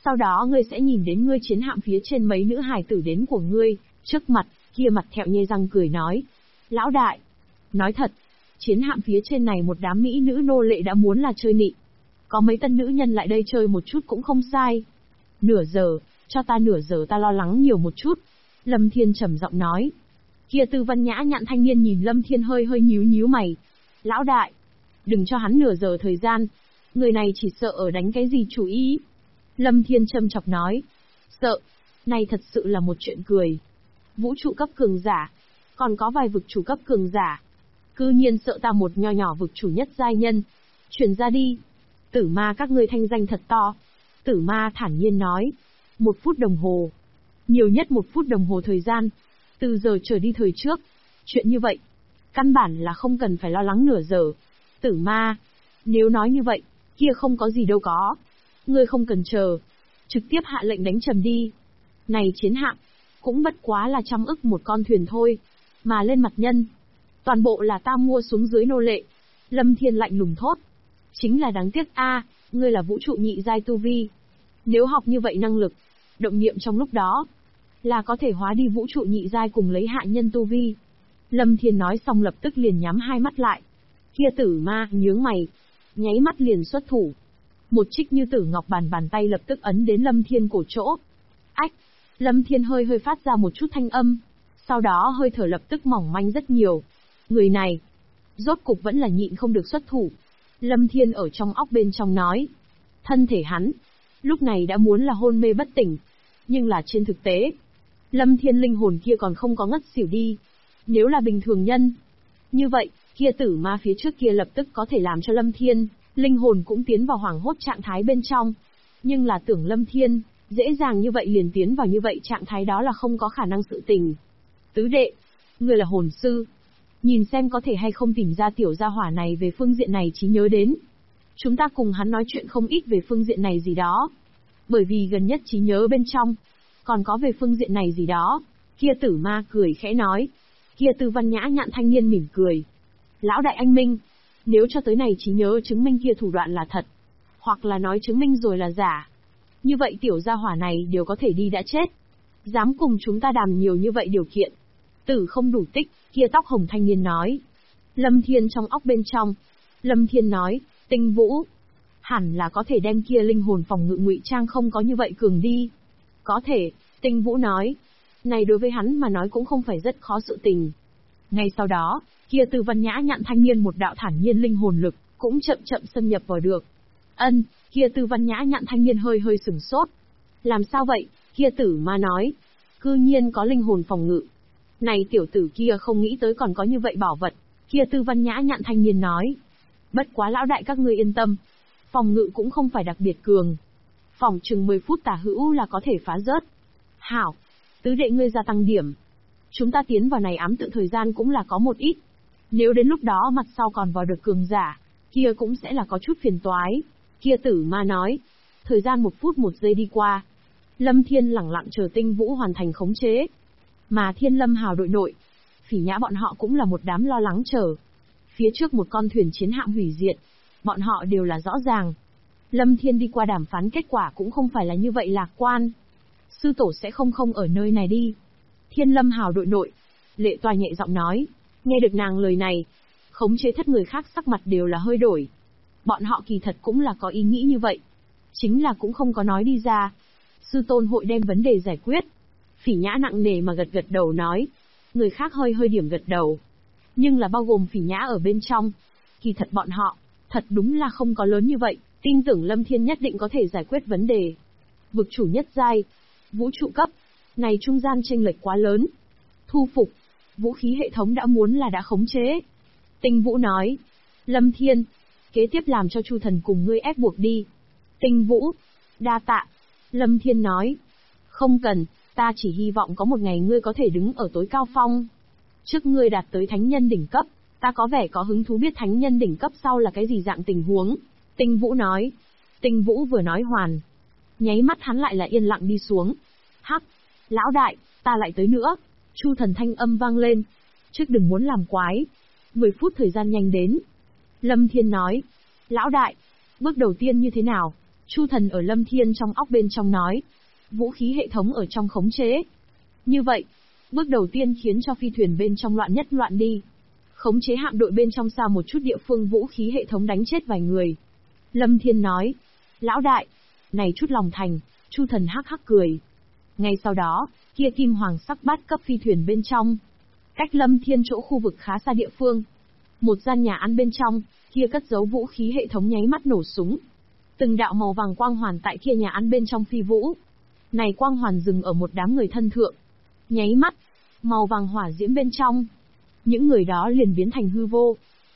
Sau đó ngươi sẽ nhìn đến ngươi chiến hạm phía trên mấy nữ hài tử đến của ngươi, trước mặt, kia mặt thẹo nhe răng cười nói. Lão đại, nói thật, chiến hạm phía trên này một đám mỹ nữ nô lệ đã muốn là chơi nị. Có mấy tân nữ nhân lại đây chơi một chút cũng không sai. Nửa giờ, cho ta nửa giờ ta lo lắng nhiều một chút. Lâm Thiên trầm giọng nói. Kia Tư Văn nhã nhặn thanh niên nhìn Lâm Thiên hơi hơi nhíu nhíu mày. Lão đại, đừng cho hắn nửa giờ thời gian. Người này chỉ sợ ở đánh cái gì chủ ý. Lâm Thiên châm chọc nói. Sợ, này thật sự là một chuyện cười. Vũ trụ cấp cường giả, còn có vài vực chủ cấp cường giả. Cư nhiên sợ ta một nho nhỏ vực chủ nhất giai nhân. Chuyển ra đi. Tử ma các ngươi thanh danh thật to. Tử ma thản nhiên nói. 1 phút đồng hồ. Nhiều nhất 1 phút đồng hồ thời gian. Từ giờ trở đi thời trước. Chuyện như vậy, căn bản là không cần phải lo lắng nửa giờ. Tử ma, nếu nói như vậy, kia không có gì đâu có. Ngươi không cần chờ. Trực tiếp hạ lệnh đánh trầm đi. Này chiến hạm, cũng bất quá là 100 ức một con thuyền thôi. Mà lên mặt nhân, toàn bộ là ta mua xuống dưới nô lệ. Lâm Thiên lạnh lùng thốt. Chính là đáng tiếc a, ngươi là vũ trụ nhị giai tu vi. Nếu học như vậy năng lực, động niệm trong lúc đó, là có thể hóa đi vũ trụ nhị giai cùng lấy hạ nhân tu vi. Lâm Thiên nói xong lập tức liền nhắm hai mắt lại. Kia tử ma, nhướng mày, nháy mắt liền xuất thủ. Một trích như tử ngọc bàn tay lập tức ấn đến Lâm Thiên cổ chỗ. Ách, Lâm Thiên hơi hơi phát ra một chút thanh âm. Sau đó hơi thở lập tức mỏng manh rất nhiều. Người này, rốt cục vẫn là nhịn không được xuất thủ. Lâm Thiên ở trong óc bên trong nói. Thân thể hắn, lúc này đã muốn là hôn mê bất tỉnh. Nhưng là trên thực tế, Lâm Thiên linh hồn kia còn không có ngất xỉu đi. Nếu là bình thường nhân, như vậy, kia tử ma phía trước kia lập tức có thể làm cho Lâm Thiên, linh hồn cũng tiến vào hoảng hốt trạng thái bên trong. Nhưng là tưởng Lâm Thiên, dễ dàng như vậy liền tiến vào như vậy trạng thái đó là không có khả năng sự tình. Tứ đệ, người là hồn sư. Nhìn xem có thể hay không tìm ra tiểu gia hỏa này về phương diện này trí nhớ đến. Chúng ta cùng hắn nói chuyện không ít về phương diện này gì đó. Bởi vì gần nhất trí nhớ bên trong, còn có về phương diện này gì đó. Kia tử ma cười khẽ nói. Kia Tư Văn nhã nhặn thanh niên mỉm cười. Lão đại anh minh, nếu cho tới này trí nhớ chứng minh kia thủ đoạn là thật, hoặc là nói chứng minh rồi là giả, như vậy tiểu gia hỏa này đều có thể đi đã chết. Dám cùng chúng ta đàm nhiều như vậy điều kiện. Tử không đủ tích, kia tóc hồng thanh niên nói. Lâm Thiên trong óc bên trong. Lâm Thiên nói, Tinh Vũ, hẳn là có thể đem kia linh hồn phòng ngự ngụy trang không có như vậy cường đi. Có thể, Tinh Vũ nói. Này đối với hắn mà nói cũng không phải rất khó sự tình. Ngay sau đó, kia Tư Văn nhã nhặn thanh niên một đạo thản nhiên linh hồn lực, cũng chậm chậm xâm nhập vào được. Kia Tư Văn nhã nhặn thanh niên hơi hơi sửng sốt. Làm sao vậy? Kia tử ma nói. Cư nhiên có linh hồn phòng ngự. Này tiểu tử kia không nghĩ tới còn có như vậy bảo vật. Kia Tư Văn nhã nhặn thanh niên nói. Bất quá lão đại các ngươi yên tâm. Phòng ngự cũng không phải đặc biệt cường. Phòng chừng 10 phút tả hữu là có thể phá rớt. Hảo, tứ đệ ngươi gia tăng điểm. Chúng ta tiến vào này ám tự thời gian cũng là có một ít. Nếu đến lúc đó mặt sau còn vào được cường giả, kia cũng sẽ là có chút phiền toái. Kia tử ma nói. Thời gian 1 phút 1 giây đi qua. Lâm Thiên lẳng lặng chờ Tinh Vũ hoàn thành khống chế. Mà Thiên Lâm Hào đội nội, Phỉ Nhã bọn họ cũng là một đám lo lắng chờ. Phía trước một con thuyền chiến hạm hủy diệt, bọn họ đều là rõ ràng. Lâm Thiên đi qua đàm phán kết quả cũng không phải là như vậy lạc quan. Sư tổ sẽ không ở nơi này đi. Thiên Lâm Hào đội nội, Lệ Toa nhẹ giọng nói. Nghe được nàng lời này, khống chế thất người khác sắc mặt đều là hơi đổi. Bọn họ kỳ thật cũng là có ý nghĩ như vậy. Chính là cũng không có nói đi ra. Sư tôn hội đem vấn đề giải quyết. Phỉ Nhã nặng nề mà gật đầu nói. Người khác hơi hơi điểm gật đầu. Nhưng là bao gồm Phỉ Nhã ở bên trong. Kỳ thật bọn họ, thật đúng là không có lớn như vậy. Tin tưởng Lâm Thiên nhất định có thể giải quyết vấn đề. Vực chủ nhất giai, vũ trụ cấp, này trung gian chênh lệch quá lớn. Thu phục, vũ khí hệ thống đã muốn là đã khống chế. Tinh Vũ nói. Lâm Thiên, kế tiếp làm cho Chu Thần cùng ngươi ép buộc đi. Tinh Vũ, đa tạ. Lâm Thiên nói. Không cần, ta chỉ hy vọng có một ngày ngươi có thể đứng ở tối cao phong. Trước ngươi đạt tới thánh nhân đỉnh cấp, ta có vẻ có hứng thú biết thánh nhân đỉnh cấp sau là cái gì dạng tình huống. Tinh Vũ nói. Tinh Vũ vừa nói hoàn. Nháy mắt hắn lại là yên lặng đi xuống. Hắc, lão đại, ta lại tới nữa. Chu Thần thanh âm vang lên. Trước đừng muốn làm quái. 10 phút thời gian nhanh đến. Lâm Thiên nói. Lão đại, bước đầu tiên như thế nào? Chu Thần ở Lâm Thiên trong óc bên trong nói. Vũ khí hệ thống ở trong khống chế. Như vậy, bước đầu tiên khiến cho phi thuyền bên trong loạn nhất loạn đi. Khống chế hạm đội bên trong xa một chút địa phương vũ khí hệ thống đánh chết vài người. Lâm Thiên nói. Lão đại, này chút lòng thành, Chu Thần hắc hắc cười. Ngay sau đó, kia kim hoàng sắc bát cấp phi thuyền bên trong. Cách Lâm Thiên chỗ khu vực khá xa địa phương. Một gian nhà ăn bên trong, kia cất giấu vũ khí hệ thống nháy mắt nổ súng. Từng đạo màu vàng quang hoàn tại kia nhà ăn bên trong phi vũ. Này quang hoàn dừng ở một đám người thân thượng. Nháy mắt, màu vàng hỏa diễm bên trong. Những người đó liền biến thành hư vô.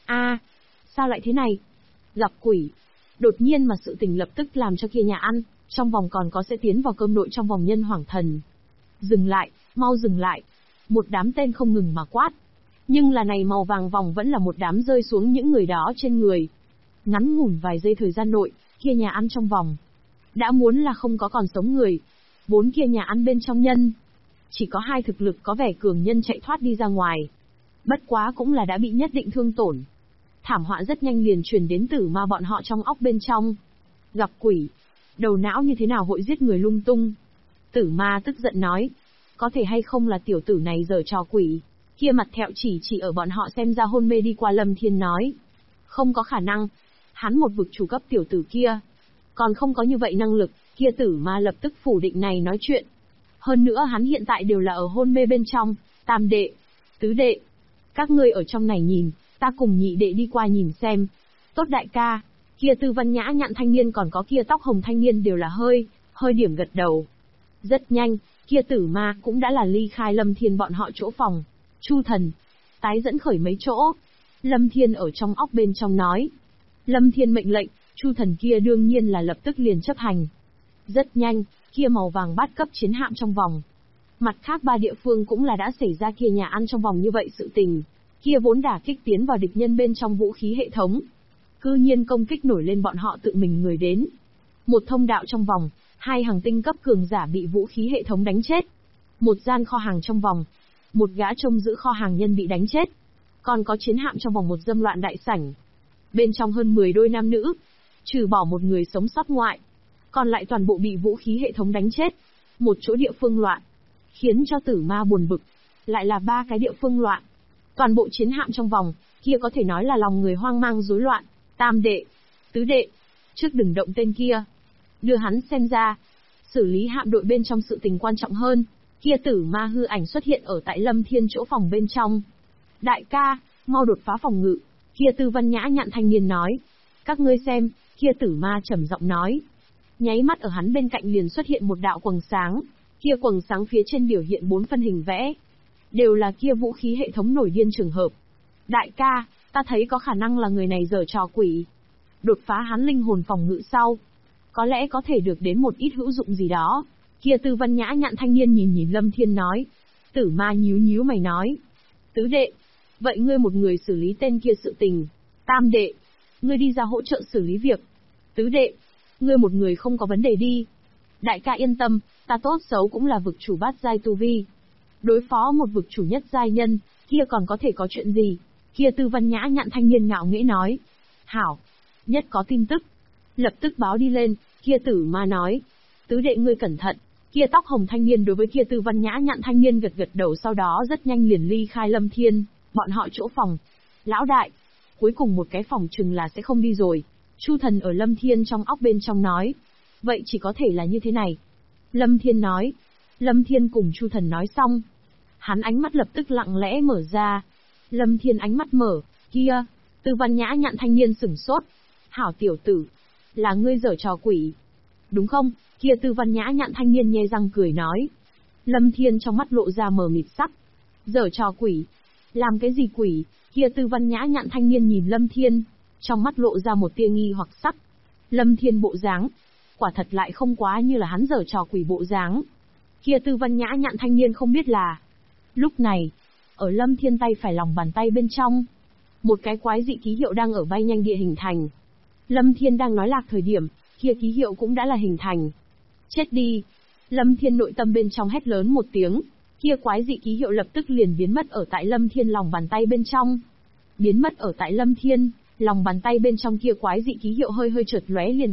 Sao lại thế này? Gặp quỷ. Đột nhiên mà sự tình lập tức làm cho kia nhà ăn, trong vòng còn có sẽ tiến vào cơm nội trong vòng nhân hoàng thần. Dừng lại, mau dừng lại. Một đám tên không ngừng mà quát. Nhưng là này màu vàng vòng vẫn là một đám rơi xuống những người đó trên người. Ngắn ngủn vài giây thời gian nội, kia nhà ăn trong vòng. Đã muốn là không có còn sống người. 4 kia nhà ăn bên trong nhân. Chỉ có 2 thực lực có vẻ cường nhân chạy thoát đi ra ngoài. Bất quá cũng là đã bị nhất định thương tổn. Thảm họa rất nhanh liền truyền đến tử ma bọn họ trong óc bên trong. Gặp quỷ. Đầu não như thế nào hội giết người lung tung. Tử ma tức giận nói. Có thể hay không là tiểu tử này giở trò quỷ. Kia mặt thẹo chỉ ở bọn họ xem ra hôn mê đi qua. Lâm Thiên nói. Không có khả năng. Hắn một vực chủ cấp tiểu tử kia. Còn không có như vậy năng lực. Kia tử ma lập tức phủ định này nói chuyện. Hơn nữa hắn hiện tại đều là ở hôn mê bên trong. Tam đệ. Tứ đệ. Các ngươi ở trong này nhìn. Ta cùng nhị đệ đi qua nhìn xem. Tốt đại ca. Kia Tư Văn Nhã nhặn thanh niên còn có kia tóc hồng thanh niên đều là hơi điểm gật đầu. Rất nhanh, kia tử ma cũng đã là ly khai Lâm Thiên bọn họ chỗ phòng. Chu Thần. Tái dẫn khởi mấy chỗ. Lâm Thiên ở trong óc bên trong nói. Lâm Thiên mệnh lệnh, Chu Thần kia đương nhiên là lập tức liền chấp hành. Rất nhanh, kia màu vàng bát cấp chiến hạm trong vòng. Mặt khác 3 địa phương cũng là đã xảy ra kia nhà ăn trong vòng như vậy sự tình. Kia vốn đả kích tiến vào địch nhân bên trong vũ khí hệ thống. Cư nhiên công kích nổi lên bọn họ tự mình người đến. Một thông đạo trong vòng, 2 hàng tinh cấp cường giả bị vũ khí hệ thống đánh chết. Một gian kho hàng trong vòng, một gã trông giữ kho hàng nhân bị đánh chết. Còn có chiến hạm trong vòng một dâm loạn đại sảnh. Bên trong hơn 10 đôi nam nữ, trừ bỏ một người sống sót ngoại. Còn lại toàn bộ bị vũ khí hệ thống đánh chết. Một chỗ địa phương loạn, khiến cho tử ma buồn bực. Lại là 3 cái địa phương loạn. Toàn bộ chiến hạm trong vòng, kia có thể nói là lòng người hoang mang rối loạn. Tam đệ, tứ đệ, trước đừng động tên kia. Đưa hắn xem ra. Xử lý hạm đội bên trong sự tình quan trọng hơn. Kia tử ma hư ảnh xuất hiện ở tại Lâm Thiên chỗ phòng bên trong. Đại ca, mau đột phá phòng ngự. Kia Tư Văn Nhã nhặn thanh niên nói. Các ngươi xem, kia tử ma trầm giọng nói. Nháy mắt ở hắn bên cạnh liền xuất hiện một đạo quầng sáng. Kia quầng sáng phía trên biểu hiện 4 phân hình vẽ. Đều là kia vũ khí hệ thống nổi điên trường hợp. Đại ca, ta thấy có khả năng là người này giở trò quỷ. Đột phá hắn linh hồn phòng ngự sau. Có lẽ có thể được đến một ít hữu dụng gì đó. Kia Tư Văn Nhã nhặn thanh niên nhìn Lâm Thiên nói. Tử ma nhíu mày nói. Tứ đệ, vậy ngươi một người xử lý tên kia sự tình. Tam đệ, ngươi đi ra hỗ trợ xử lý việc. Tứ đệ, ngươi một người không có vấn đề đi. Đại ca yên tâm, ta tốt xấu cũng là vực chủ bát giai tu vi. Đối phó một vực chủ nhất giai nhân, kia còn có thể có chuyện gì? Kia Tư Văn Nhã nhặn thanh niên ngạo nghễ nói. Hảo, nhất có tin tức. Lập tức báo đi lên, kia tử ma nói. Tứ đệ ngươi cẩn thận. Kia tóc hồng thanh niên đối với kia Tư Văn Nhã nhặn thanh niên gật đầu, sau đó rất nhanh liền ly khai Lâm Thiên, bọn họ chỗ phòng. Lão đại, cuối cùng một cái phòng chừng là sẽ không đi rồi. Chu Thần ở Lâm Thiên trong óc bên trong nói. Vậy chỉ có thể là như thế này. Lâm Thiên nói. Lâm Thiên cùng Chu Thần nói xong. Hắn ánh mắt lập tức lặng lẽ mở ra. Lâm Thiên ánh mắt mở, kia, Tư Văn Nhã nhặn thanh niên sửng sốt. Hảo tiểu tử, là ngươi giở trò quỷ. Đúng không? Kia Tư Văn Nhã nhặn thanh niên nhe răng cười nói. Lâm Thiên trong mắt lộ ra mờ mịt sắc. Giở trò quỷ? Làm cái gì quỷ? Kia Tư Văn Nhã nhặn thanh niên nhìn Lâm Thiên, trong mắt lộ ra một tia nghi hoặc sắc. Lâm Thiên bộ dáng, quả thật lại không quá như là hắn giở trò quỷ bộ dáng. Kia Tư Văn Nhã nhặn thanh niên không biết là. Lúc này, ở Lâm Thiên tay phải lòng bàn tay bên trong, một cái quái dị ký hiệu đang ở bay nhanh địa hình thành. Lâm Thiên đang nói lạc thời điểm, kia ký hiệu cũng đã là hình thành. Chết đi! Lâm Thiên nội tâm bên trong hét lớn một tiếng, kia quái dị ký hiệu lập tức liền biến mất ở tại Lâm Thiên lòng bàn tay bên trong. Biến mất ở tại Lâm Thiên, lòng bàn tay bên trong kia quái dị ký hiệu hơi chợt lóe liền khắp.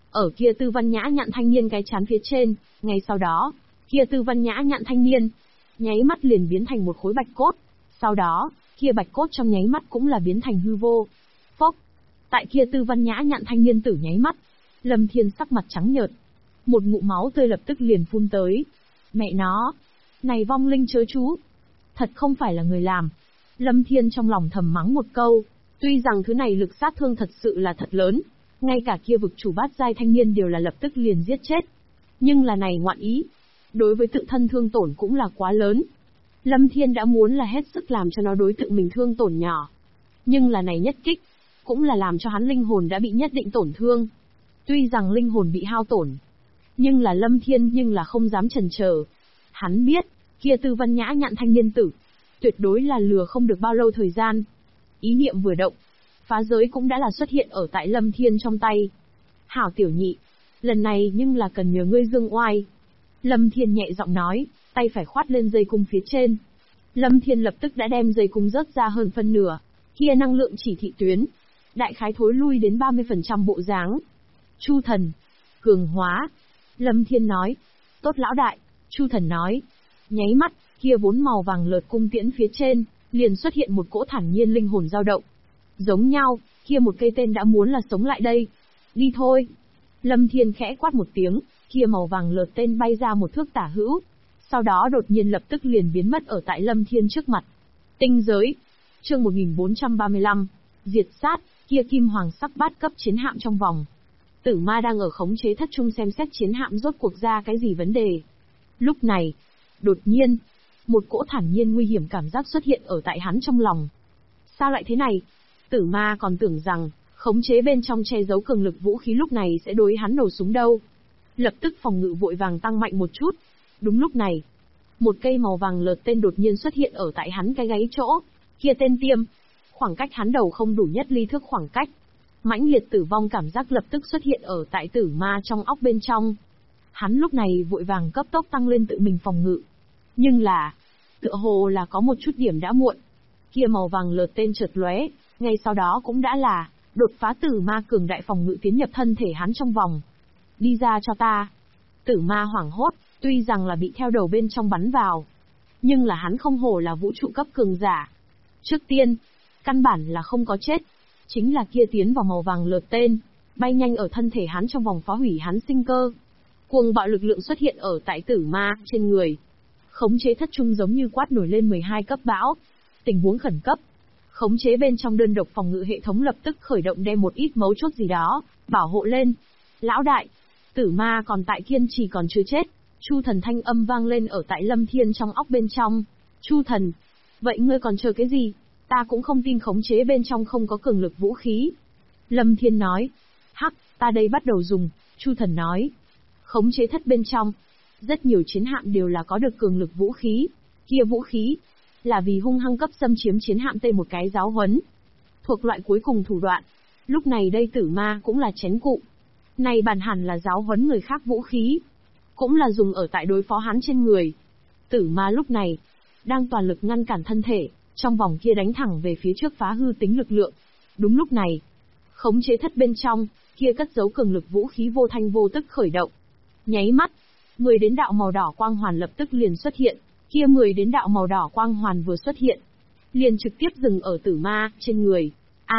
ở kia Tư Văn Nhã Nhặn thanh niên cái chán phía trên, ngay sau đó, kia Tư Văn Nhã Nhặn thanh niên, nháy mắt liền biến thành một khối bạch cốt. Sau đó, kia bạch cốt trong nháy mắt cũng là biến thành hư vô. Phốc! Tại kia Tư Văn Nhã Nhặn thanh niên tử nháy mắt, Lâm Thiên sắc mặt trắng nhợt. Một ngụm máu tươi lập tức liền phun tới. Mẹ nó! Này vong linh chớ chú! Thật không phải là người làm. Lâm Thiên trong lòng thầm mắng một câu. Tuy rằng thứ này lực sát thương thật sự là thật lớn, ngay cả kia vực chủ bát giai thanh niên đều là lập tức liền giết chết. Nhưng là này ngoạn ý, đối với tự thân thương tổn cũng là quá lớn. Lâm Thiên đã muốn là hết sức làm cho nó đối tượng mình thương tổn nhỏ. Nhưng là này nhất kích, cũng là làm cho hắn linh hồn đã bị nhất định tổn thương. Tuy rằng linh hồn bị hao tổn, nhưng là Lâm Thiên nhưng là không dám chần chờ. Hắn biết, kia Tư Văn Nhã Nhặn thanh niên tử, tuyệt đối là lừa không được bao lâu thời gian. Ý niệm vừa động, phá giới cũng đã là xuất hiện ở tại Lâm Thiên trong tay. Hảo tiểu nhị, lần này nhưng là cần nhờ ngươi dương oai. Lâm Thiên nhẹ giọng nói, tay phải khoát lên dây cung phía trên. Lâm Thiên lập tức đã đem dây cung rớt ra hơn phân nửa, kia năng lượng chỉ thị tuyến, đại khái thối lui đến 30% bộ dáng. Chu thần, cường hóa. Lâm Thiên nói, tốt lão đại. Chu thần nói, nháy mắt, kia vốn màu vàng lợt cung tiễn phía trên, liền xuất hiện một cỗ thản nhiên linh hồn dao động. Giống nhau, kia một cây tên đã muốn là sống lại đây. Đi thôi. Lâm Thiên khẽ quát một tiếng, kia màu vàng lợt tên bay ra một thước tả hữu. Sau đó đột nhiên lập tức liền biến mất ở tại Lâm Thiên trước mặt. Tinh giới. Chương 1435. Diệt sát, kia kim hoàng sắc bát cấp chiến hạm trong vòng. Tử Ma đang ở khống chế thất trung xem xét chiến hạm rốt cuộc ra cái gì vấn đề. Lúc này, đột nhiên, một cỗ thản nhiên nguy hiểm cảm giác xuất hiện ở tại hắn trong lòng. Sao lại thế này? Tử Ma còn tưởng rằng, khống chế bên trong che giấu cường lực vũ khí lúc này sẽ đối hắn nổ súng đâu. Lập tức phòng ngự vội vàng tăng mạnh một chút. Đúng lúc này, một cây màu vàng lợt tên đột nhiên xuất hiện ở tại hắn cái gáy chỗ. Kia tên tiêm, khoảng cách hắn đầu không đủ nhất ly thước khoảng cách. Mãnh liệt tử vong cảm giác lập tức xuất hiện ở tại Tử Ma trong óc bên trong. Hắn lúc này vội vàng cấp tốc tăng lên tự mình phòng ngự. Nhưng là, tựa hồ là có một chút điểm đã muộn. Kia màu vàng lợt tên chợt lóe, ngay sau đó cũng đã là đột phá Tử Ma cường đại phòng ngự tiến nhập thân thể hắn trong vòng. Đi ra cho ta. Tử Ma hoảng hốt, tuy rằng là bị theo đầu bên trong bắn vào, nhưng là hắn không hổ là vũ trụ cấp cường giả. Trước tiên, căn bản là không có chết, chính là kia tiến vào màu vàng lợt tên, bay nhanh ở thân thể hắn trong vòng phá hủy hắn sinh cơ. Cuồng bạo lực lượng xuất hiện ở tại Tử Ma trên người. Khống chế thất trung giống như quát nổi lên 12 cấp bão. Tình huống khẩn cấp. Khống chế bên trong đơn độc phòng ngự hệ thống lập tức khởi động đem một ít mấu chốt gì đó, bảo hộ lên. Lão đại, Tử Ma còn tại kiên trì còn chưa chết. Chu thần thanh âm vang lên ở tại Lâm Thiên trong óc bên trong. Chu thần, vậy ngươi còn chờ cái gì? Ta cũng không tin khống chế bên trong không có cường lực vũ khí. Lâm Thiên nói. Hắc, ta đây bắt đầu dùng. Chu thần nói. Khống chế thất bên trong, rất nhiều chiến hạm đều là có được cường lực vũ khí. Kia vũ khí, là vì hung hăng cấp xâm chiếm chiến hạm tây một cái giáo huấn. Thuộc loại cuối cùng thủ đoạn. Lúc này đây Tử Ma cũng là chén cụ. Này bản hẳn là giáo huấn người khác vũ khí. Cũng là dùng ở tại đối phó hắn trên người. Tử Ma lúc này, đang toàn lực ngăn cản thân thể, trong vòng kia đánh thẳng về phía trước phá hư tính lực lượng. Đúng lúc này, khống chế thất bên trong, kia cất giấu cường lực vũ khí vô thanh vô tức khởi động. Nháy mắt, 10 đến đạo màu đỏ quang hoàn lập tức liền xuất hiện, kia 10 đến đạo màu đỏ quang hoàn vừa xuất hiện, liền trực tiếp dừng ở Tử Ma trên người.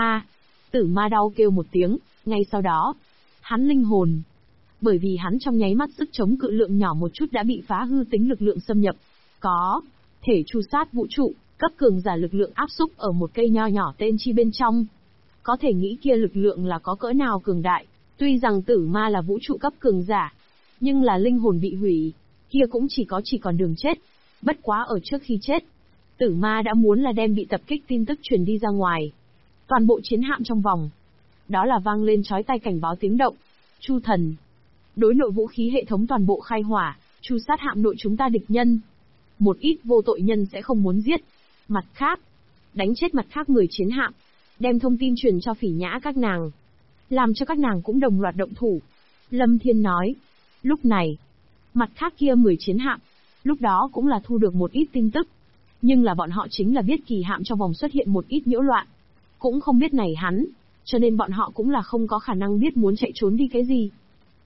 Tử Ma đau kêu một tiếng, ngay sau đó, hắn linh hồn, bởi vì hắn trong nháy mắt sức chống cự lượng nhỏ một chút đã bị phá hư tính lực lượng xâm nhập. Có thể tru sát vũ trụ, cấp cường giả lực lượng áp xúc ở một cây nho nhỏ tên chi bên trong. Có thể nghĩ kia lực lượng là có cỡ nào cường đại. Tuy rằng Tử Ma là vũ trụ cấp cường giả, nhưng là linh hồn bị hủy, kia cũng chỉ còn đường chết. Bất quá ở trước khi chết, Tử Ma đã muốn là đem bị tập kích tin tức truyền đi ra ngoài. Toàn bộ chiến hạm trong vòng, đó là vang lên chói tai cảnh báo tiếng động. Chu thần, đối nội vũ khí hệ thống toàn bộ khai hỏa, tru sát hạm nội chúng ta địch nhân. Một ít vô tội nhân sẽ không muốn giết. Mặt khác, đánh chết mặt khác người chiến hạm, đem thông tin truyền cho Phỉ Nhã các nàng, làm cho các nàng cũng đồng loạt động thủ. Lâm Thiên nói. Lúc này, mặt khác kia 10 chiến hạm, lúc đó cũng là thu được một ít tin tức. Nhưng là bọn họ chính là biết kỳ hạm trong vòng xuất hiện một ít nhiễu loạn. Cũng không biết này hắn, cho nên bọn họ cũng là không có khả năng biết muốn chạy trốn đi cái gì.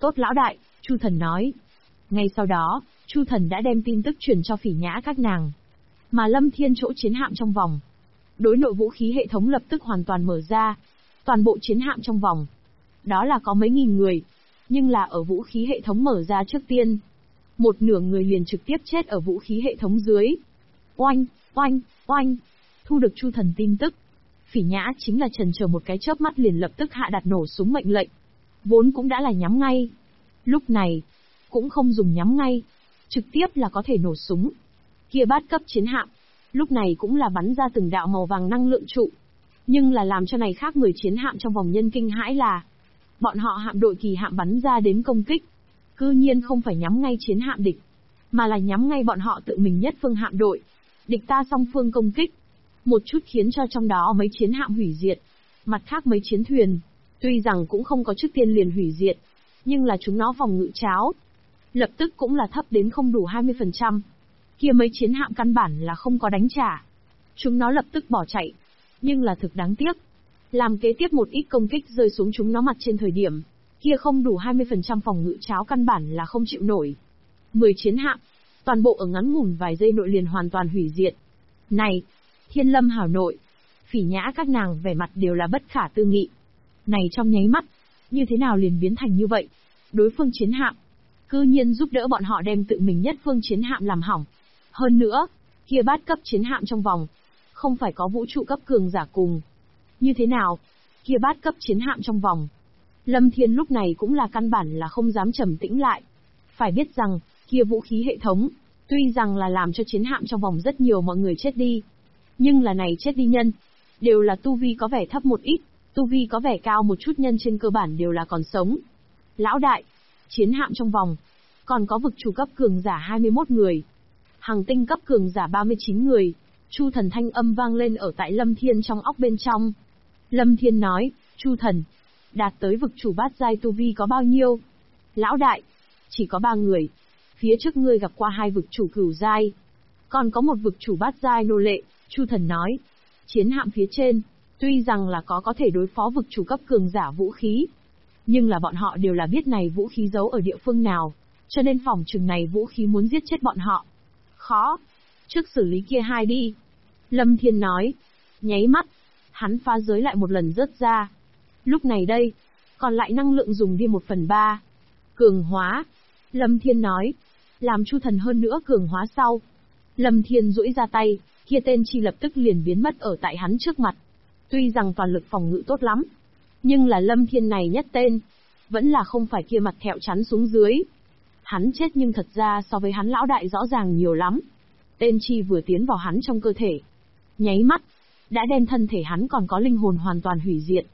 Tốt lão đại, Chu Thần nói. Ngay sau đó, Chu Thần đã đem tin tức truyền cho Phỉ Nhã các nàng. Mà Lâm Thiên chỗ chiến hạm trong vòng. Đối nội vũ khí hệ thống lập tức hoàn toàn mở ra. Toàn bộ chiến hạm trong vòng. Đó là có mấy nghìn người. Nhưng là ở vũ khí hệ thống mở ra trước tiên. Một nửa người liền trực tiếp chết ở vũ khí hệ thống dưới. Oanh, oanh, oanh. Thu được Chu Thần tin tức. Phỉ Nhã chính là chần chờ một cái chớp mắt liền lập tức hạ đặt nổ súng mệnh lệnh. Vốn cũng đã là nhắm ngay. Lúc này, cũng không dùng nhắm ngay. Trực tiếp là có thể nổ súng. Kia bát cấp chiến hạm. Lúc này cũng là bắn ra từng đạo màu vàng năng lượng trụ. Nhưng là làm cho này khác người chiến hạm trong vòng nhân kinh hãi là bọn họ hạm đội kỳ hạm bắn ra đến công kích. Cư nhiên không phải nhắm ngay chiến hạm địch. Mà là nhắm ngay bọn họ tự mình nhất phương hạm đội. Địch ta song phương công kích. Một chút khiến cho trong đó mấy chiến hạm hủy diệt. Mặt khác mấy chiến thuyền. Tuy rằng cũng không có trước tiên liền hủy diệt. Nhưng là chúng nó phòng ngự cháo. Lập tức cũng là thấp đến không đủ 20%. Kia mấy chiến hạm căn bản là không có đánh trả. Chúng nó lập tức bỏ chạy. Nhưng là thực đáng tiếc. Làm kế tiếp một ít công kích rơi xuống chúng nó mặt trên thời điểm. Kia không đủ 20% phòng ngự cháo căn bản là không chịu nổi. 10 chiến hạm. Toàn bộ ở ngắn ngủn vài giây nội liền hoàn toàn hủy diệt. Này! Thiên Lâm hảo nội. Phỉ Nhã các nàng vẻ mặt đều là bất khả tư nghị. Này trong nháy mắt. Như thế nào liền biến thành như vậy? Đối phương chiến hạm. Cư nhiên giúp đỡ bọn họ đem tự mình nhất phương chiến hạm làm hỏng. Hơn nữa, kia bát cấp chiến hạm trong vòng. Không phải có vũ trụ cấp cường giả cùng. Như thế nào? Kia bát cấp chiến hạm trong vòng. Lâm Thiên lúc này cũng là căn bản là không dám trầm tĩnh lại. Phải biết rằng, kia vũ khí hệ thống, tuy rằng là làm cho chiến hạm trong vòng rất nhiều mọi người chết đi. Nhưng là này chết đi nhân, đều là tu vi có vẻ thấp một ít, tu vi có vẻ cao một chút nhân trên cơ bản đều là còn sống. Lão đại, chiến hạm trong vòng, còn có vực chủ cấp cường giả 21 người. Hằng tinh cấp cường giả 39 người. Chu Thần thanh âm vang lên ở tại Lâm Thiên trong óc bên trong. Lâm Thiên nói, Chu Thần, đạt tới vực chủ bát giai tu vi có bao nhiêu? Lão đại, chỉ có 3 người. Phía trước ngươi gặp qua 2 vực chủ cửu giai. Còn có một vực chủ bát giai nô lệ, Chu Thần nói. Chiến hạm phía trên, tuy rằng là có thể đối phó vực chủ cấp cường giả vũ khí. Nhưng là bọn họ đều là biết này vũ khí giấu ở địa phương nào. Cho nên phòng chừng này vũ khí muốn giết chết bọn họ. Khó. Trước xử lý kia 2 đi. Lâm Thiên nói. Nháy mắt. Hắn phá giới lại một lần rớt ra. Lúc này đây. Còn lại năng lượng dùng đi 1/3. Cường hóa. Lâm Thiên nói. Làm Chu Thần hơn nữa cường hóa sau. Lâm Thiên duỗi ra tay. Kia tên chi lập tức liền biến mất ở tại hắn trước mặt. Tuy rằng toàn lực phòng ngự tốt lắm. Nhưng là Lâm Thiên này nhất tên. Vẫn là không phải kia mặt thẹo chắn xuống dưới. Hắn chết nhưng thật ra so với hắn lão đại rõ ràng nhiều lắm. Tên chi vừa tiến vào hắn trong cơ thể. Nháy mắt. Đã đem thân thể hắn còn có linh hồn hoàn toàn hủy diệt.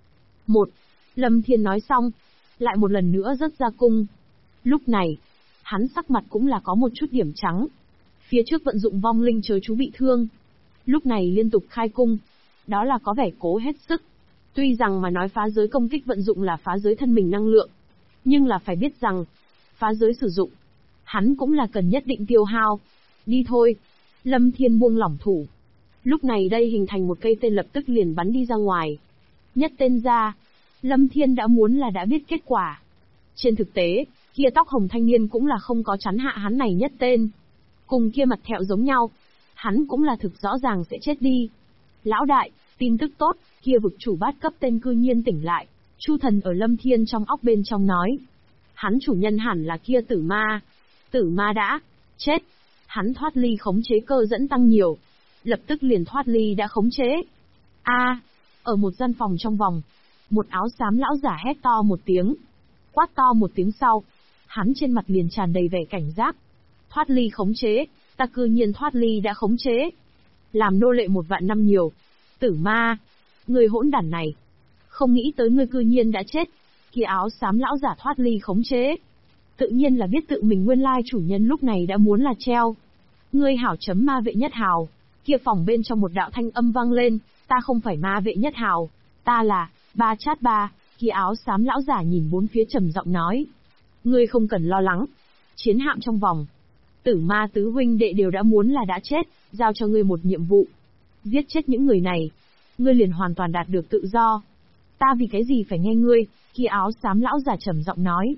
Lâm Thiên nói xong. Lại một lần nữa rớt ra cung. Lúc này. Hắn sắc mặt cũng là có một chút điểm trắng. Phía trước vận dụng vong linh chớ chú bị thương. Lúc này liên tục khai cung. Đó là có vẻ cố hết sức. Tuy rằng mà nói phá giới công kích vận dụng là phá giới thân mình năng lượng. Nhưng là phải biết rằng. Phá giới sử dụng. Hắn cũng là cần nhất định tiêu hao. Đi thôi. Lâm Thiên buông lỏng thủ. Lúc này đây hình thành một cây tên lập tức liền bắn đi ra ngoài. Nhất tên ra. Lâm Thiên đã muốn là đã biết kết quả. Trên thực tế, kia tóc hồng thanh niên cũng là không có chắn hạ hắn này nhất tên. Cùng kia mặt thẹo giống nhau. Hắn cũng là thực rõ ràng sẽ chết đi. Lão đại, tin tức tốt, kia vực chủ bát cấp tên cư nhiên tỉnh lại. Chu Thần ở Lâm Thiên trong óc bên trong nói. Hắn chủ nhân hẳn là kia tử ma. Tử ma đã chết. Hắn thoát ly khống chế cơ dẫn tăng nhiều. Lập tức liền thoát ly đã khống chế. Ở một gian phòng trong vòng. Một áo xám lão giả hét to một tiếng. Quát to một tiếng sau. Hắn trên mặt liền tràn đầy vẻ cảnh giác. Thoát ly khống chế, ta cư nhiên thoát ly đã khống chế. Làm nô lệ 1 vạn năm nhiều. Tử ma. Người hỗn đản này. Không nghĩ tới ngươi cư nhiên đã chết. Kia áo xám lão giả thoát ly khống chế. Tự nhiên là biết tự mình nguyên lai chủ nhân lúc này đã muốn là treo. Ngươi hảo chấm ma vệ nhất hào. Kia phòng bên trong một đạo thanh âm vang lên. Ta không phải ma vệ nhất hào. Ta là Ba Chát Ba. Kia áo xám lão giả nhìn bốn phía trầm giọng nói. Ngươi không cần lo lắng. Chiến hạm trong vòng. Tử ma tứ huynh đệ đều đã muốn là đã chết. Giao cho ngươi một nhiệm vụ. Giết chết những người này. Ngươi liền hoàn toàn đạt được tự do. Ta vì cái gì phải nghe ngươi? Kia áo xám lão giả trầm giọng nói.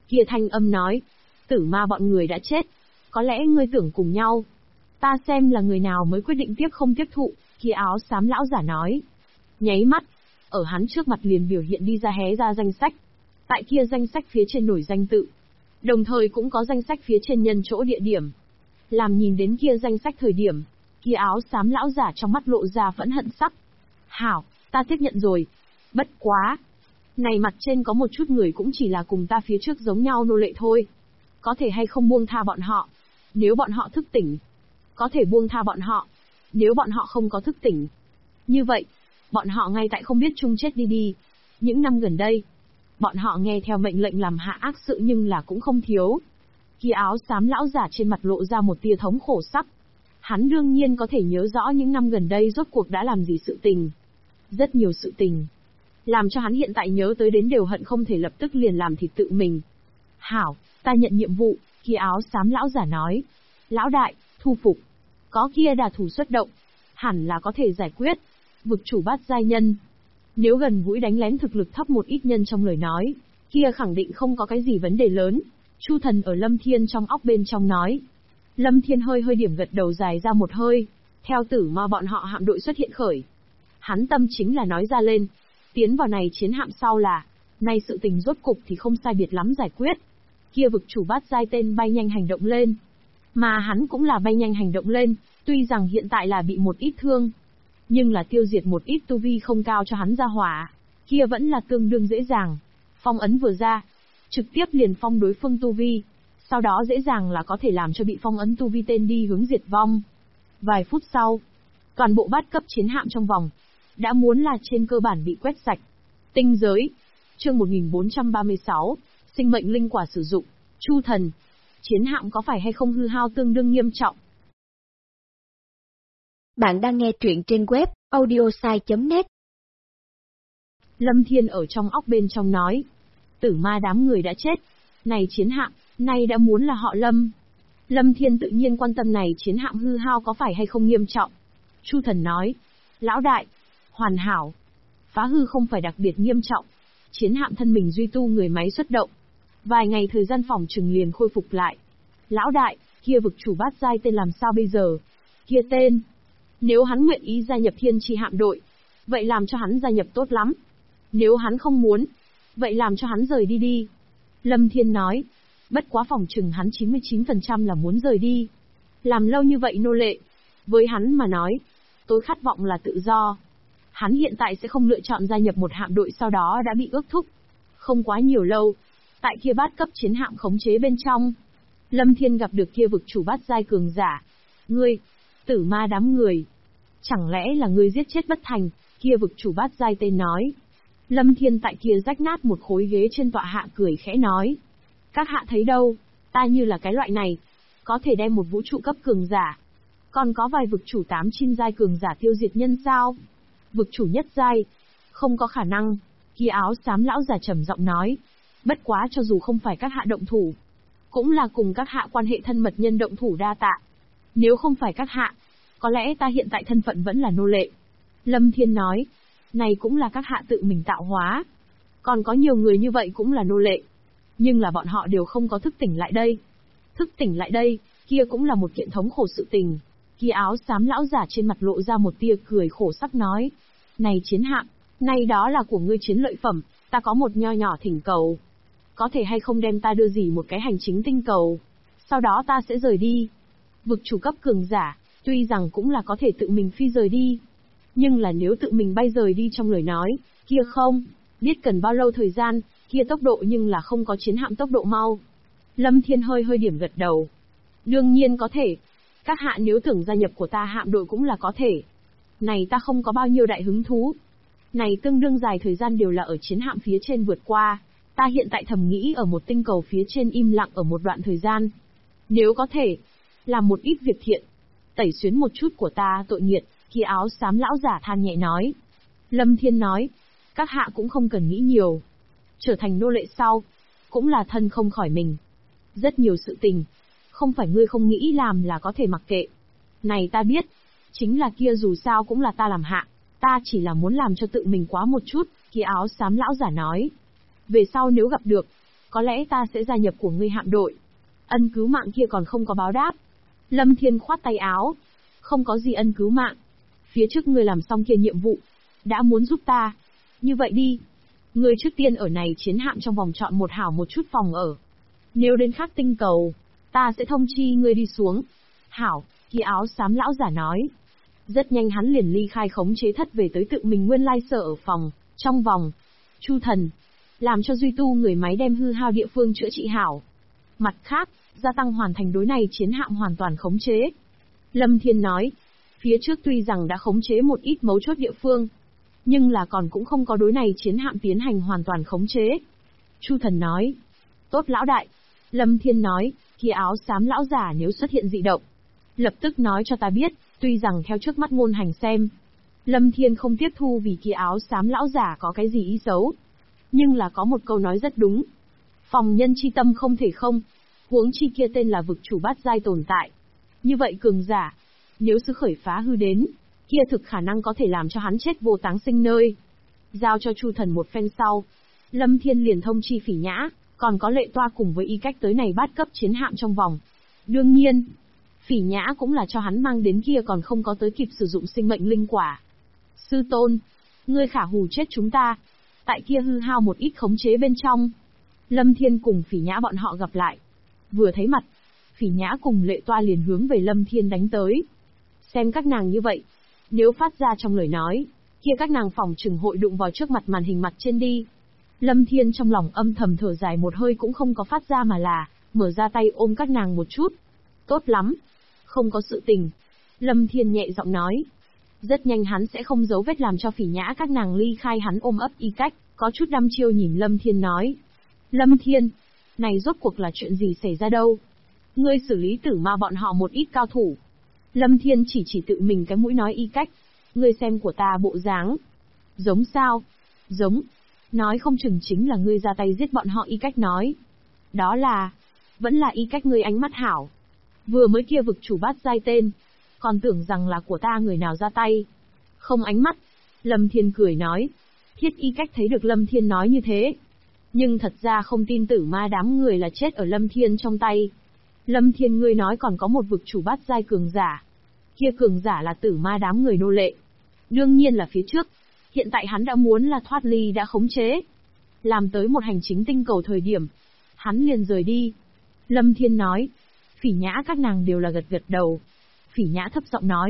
Kia thanh âm nói, tử ma bọn người đã chết. Có lẽ ngươi tưởng cùng nhau. Ta xem là người nào mới quyết định tiếp không tiếp thụ, kia áo xám lão giả nói. Nháy mắt, ở hắn trước mặt liền biểu hiện đi ra hé ra danh sách. Tại kia danh sách phía trên nổi danh tự. Đồng thời cũng có danh sách phía trên nhân chỗ địa điểm. Làm nhìn đến kia danh sách thời điểm, kia áo xám lão giả trong mắt lộ ra phẫn hận sắc. Hảo, ta tiếp nhận rồi. Bất quá. Này mặt trên có một chút người cũng chỉ là cùng ta phía trước giống nhau nô lệ thôi. Có thể hay không buông tha bọn họ. Nếu bọn họ thức tỉnh, có thể buông tha bọn họ. Nếu bọn họ không có thức tỉnh. Như vậy, bọn họ ngay tại không biết chung chết đi đi. Những năm gần đây, bọn họ nghe theo mệnh lệnh làm hạ ác sự nhưng là cũng không thiếu. Kia áo xám lão giả trên mặt lộ ra một tia thống khổ sắc. Hắn đương nhiên có thể nhớ rõ những năm gần đây rốt cuộc đã làm gì sự tình. Rất nhiều sự tình. Làm cho hắn hiện tại nhớ tới đến đều hận không thể lập tức liền làm thịt tự mình. Hảo, ta nhận nhiệm vụ, kia áo xám lão giả nói. Lão đại, thu phục. Có kia đà thủ xuất động. Hẳn là có thể giải quyết. Vực chủ bát giai nhân. Nếu gần gũi đánh lén thực lực thấp một ít nhân trong lời nói, kia khẳng định không có cái gì vấn đề lớn. Chu thần ở Lâm Thiên trong óc bên trong nói. Lâm Thiên hơi hơi điểm gật đầu dài ra một hơi. Theo tử ma bọn họ hạm đội xuất hiện khởi. Hắn tâm chính là nói ra lên. Tiến vào này chiến hạm sau là, nay sự tình rốt cục thì không sai biệt lắm giải quyết. Kia vực chủ bát giai tên bay nhanh hành động lên. Mà hắn cũng là bay nhanh hành động lên, tuy rằng hiện tại là bị một ít thương. Nhưng là tiêu diệt một ít tu vi không cao cho hắn ra hỏa. Kia vẫn là tương đương dễ dàng. Phong ấn vừa ra, trực tiếp liền phong đối phương tu vi. Sau đó dễ dàng là có thể làm cho bị phong ấn tu vi tên đi hướng diệt vong. Vài phút sau, toàn bộ bát cấp chiến hạm trong vòng đã muốn là trên cơ bản bị quét sạch. Tinh giới. Chương 1436, sinh mệnh linh quả sử dụng. Chu thần. Chiến hạm có phải hay không hư hao tương đương nghiêm trọng? Bạn đang nghe truyện trên web audiosai.net. Lâm Thiên ở trong óc bên trong nói. Tử ma đám người đã chết. Này chiến hạm, nay đã muốn là họ Lâm. Lâm Thiên tự nhiên quan tâm này chiến hạm hư hao có phải hay không nghiêm trọng. Chu thần nói. Lão đại. Hoàn hảo. Phá hư không phải đặc biệt nghiêm trọng. Chiến hạm thân mình duy tu người máy xuất động. Vài ngày thời gian phòng trừng liền khôi phục lại. Lão đại, kia vực chủ bát giai tên làm sao bây giờ? Kia tên. Nếu hắn nguyện ý gia nhập thiên tri hạm đội, vậy làm cho hắn gia nhập tốt lắm. Nếu hắn không muốn, vậy làm cho hắn rời đi đi. Lâm Thiên nói. Bất quá phòng trừng hắn 99% là muốn rời đi. Làm lâu như vậy nô lệ. Với hắn mà nói, tối khát vọng là tự do. Hắn hiện tại sẽ không lựa chọn gia nhập một hạm đội sau đó đã bị ước thúc. Không quá nhiều lâu, tại kia bát cấp chiến hạm khống chế bên trong, Lâm Thiên gặp được kia vực chủ bát giai cường giả. Ngươi, tử ma đám người. Chẳng lẽ là ngươi giết chết bất thành, kia vực chủ bát giai tên nói. Lâm Thiên tại kia rách nát một khối ghế trên tọa hạ cười khẽ nói. Các hạ thấy đâu, ta như là cái loại này, có thể đem một vũ trụ cấp cường giả. Còn có vài vực chủ 8 giai cường giả tiêu diệt nhân sao? Vực chủ nhất giai, không có khả năng. Kia áo xám lão già trầm giọng nói. Bất quá cho dù không phải các hạ động thủ, cũng là cùng các hạ quan hệ thân mật nhân động thủ đa tạ. Nếu không phải các hạ, có lẽ ta hiện tại thân phận vẫn là nô lệ. Lâm Thiên nói. Này cũng là các hạ tự mình tạo hóa. Còn có nhiều người như vậy cũng là nô lệ. Nhưng là bọn họ đều không có thức tỉnh lại đây. Thức tỉnh lại đây, kia cũng là một kiện thống khổ sự tình. Kia áo xám lão giả trên mặt lộ ra một tia cười khổ sắc nói. Này chiến hạm, nay đó là của ngươi chiến lợi phẩm, ta có một nho nhỏ thỉnh cầu. Có thể hay không đem ta đưa gì một cái hành chính tinh cầu. Sau đó ta sẽ rời đi. Vực chủ cấp cường giả, tuy rằng cũng là có thể tự mình phi rời đi. Nhưng là nếu tự mình bay rời đi trong lời nói, kia không, biết cần bao lâu thời gian, kia tốc độ nhưng là không có chiến hạm tốc độ mau. Lâm Thiên hơi hơi điểm gật đầu. Đương nhiên có thể. Các hạ nếu tưởng gia nhập của ta hạm đội cũng là có thể. Này ta không có bao nhiêu đại hứng thú. Này tương đương dài thời gian đều là ở chiến hạm phía trên vượt qua. Ta hiện tại thầm nghĩ ở một tinh cầu phía trên im lặng ở một đoạn thời gian. Nếu có thể, làm một ít việc thiện. Tẩy xuyến một chút của ta tội nghiệt, kia áo xám lão giả than nhẹ nói. Lâm Thiên nói, các hạ cũng không cần nghĩ nhiều. Trở thành nô lệ sau, cũng là thân không khỏi mình. Rất nhiều sự tình, không phải ngươi không nghĩ làm là có thể mặc kệ. Này ta biết, chính là kia dù sao cũng là ta làm hạ, ta chỉ là muốn làm cho tự mình quá một chút, kia áo xám lão giả nói. Về sau nếu gặp được, có lẽ ta sẽ gia nhập của ngươi hạm đội. Ân cứu mạng kia còn không có báo đáp. Lâm Thiên khoát tay áo. Không có gì ân cứu mạng. Phía trước ngươi làm xong kia nhiệm vụ, đã muốn giúp ta. Như vậy đi. Ngươi trước tiên ở này chiến hạm trong vòng chọn một hảo một chút phòng ở. Nếu đến khác tinh cầu, ta sẽ thông chi ngươi đi xuống. Hảo, kia áo xám lão giả nói. Rất nhanh hắn liền ly khai khống chế thất về tới tự mình nguyên lai sở ở phòng, trong vòng. Chu thần, làm cho duy tu người máy đem hư hao địa phương chữa trị hảo. Mặt khác, gia tăng hoàn thành đối này chiến hạm hoàn toàn khống chế. Lâm Thiên nói, phía trước tuy rằng đã khống chế một ít mấu chốt địa phương, nhưng là còn cũng không có đối này chiến hạm tiến hành hoàn toàn khống chế. Chu thần nói, tốt lão đại. Lâm Thiên nói, kia áo xám lão giả nếu xuất hiện dị động, lập tức nói cho ta biết, tuy rằng theo trước mắt ngôn hành xem, Lâm Thiên không tiếp thu vì kia áo xám lão giả có cái gì ý xấu. Nhưng là có một câu nói rất đúng. Phòng nhân chi tâm không thể không, huống chi kia tên là vực chủ bát giai tồn tại. Như vậy cường giả, nếu sư khởi phá hư đến, kia thực khả năng có thể làm cho hắn chết vô táng sinh nơi. Giao cho Chu thần một phen sau, Lâm Thiên liền thông chi Phỉ Nhã, còn có Lệ Toa cùng với y cách tới này bát cấp chiến hạm trong vòng. Đương nhiên, Phỉ Nhã cũng là cho hắn mang đến kia còn không có tới kịp sử dụng sinh mệnh linh quả. Sư tôn, ngươi khả hù chết chúng ta. Tại kia hư hao một ít khống chế bên trong. Lâm Thiên cùng Phỉ Nhã bọn họ gặp lại. Vừa thấy mặt, Phỉ Nhã cùng Lệ Toa liền hướng về Lâm Thiên đánh tới. Xem các nàng như vậy, nếu phát ra trong lời nói, kia các nàng phòng trừng hội đụng vào trước mặt màn hình mặt trên đi. Lâm Thiên trong lòng âm thầm thở dài một hơi cũng không có phát ra mà là, mở ra tay ôm các nàng một chút. Tốt lắm, không có sự tình. Lâm Thiên nhẹ giọng nói. Rất nhanh hắn sẽ không giấu vết làm cho Phỉ Nhã các nàng ly khai hắn ôm ấp y cách, có chút đăm chiêu nhìn Lâm Thiên nói. Lâm Thiên, này rốt cuộc là chuyện gì xảy ra đâu? Ngươi xử lý tử ma bọn họ một ít cao thủ. Lâm Thiên chỉ tự mình cái mũi nói y cách. Ngươi xem của ta bộ dáng. Giống sao? Giống. Nói không chừng chính là ngươi ra tay giết bọn họ y cách nói. Đó là... Vẫn là y cách ngươi ánh mắt hảo. Vừa mới kia vực chủ bát giai tên. Còn tưởng rằng là của ta người nào ra tay. Không ánh mắt. Lâm Thiên cười nói. Thiết y cách thấy được Lâm Thiên nói như thế. Nhưng thật ra không tin tử ma đám người là chết ở Lâm Thiên trong tay. Lâm Thiên ngươi nói còn có một vực chủ bát giai cường giả. Kia cường giả là tử ma đám người nô lệ. Đương nhiên là phía trước. Hiện tại hắn đã muốn là thoát ly đã khống chế. Làm tới một hành chính tinh cầu thời điểm. Hắn liền rời đi. Lâm Thiên nói. Phỉ Nhã các nàng đều là gật gật đầu. Phỉ Nhã thấp giọng nói.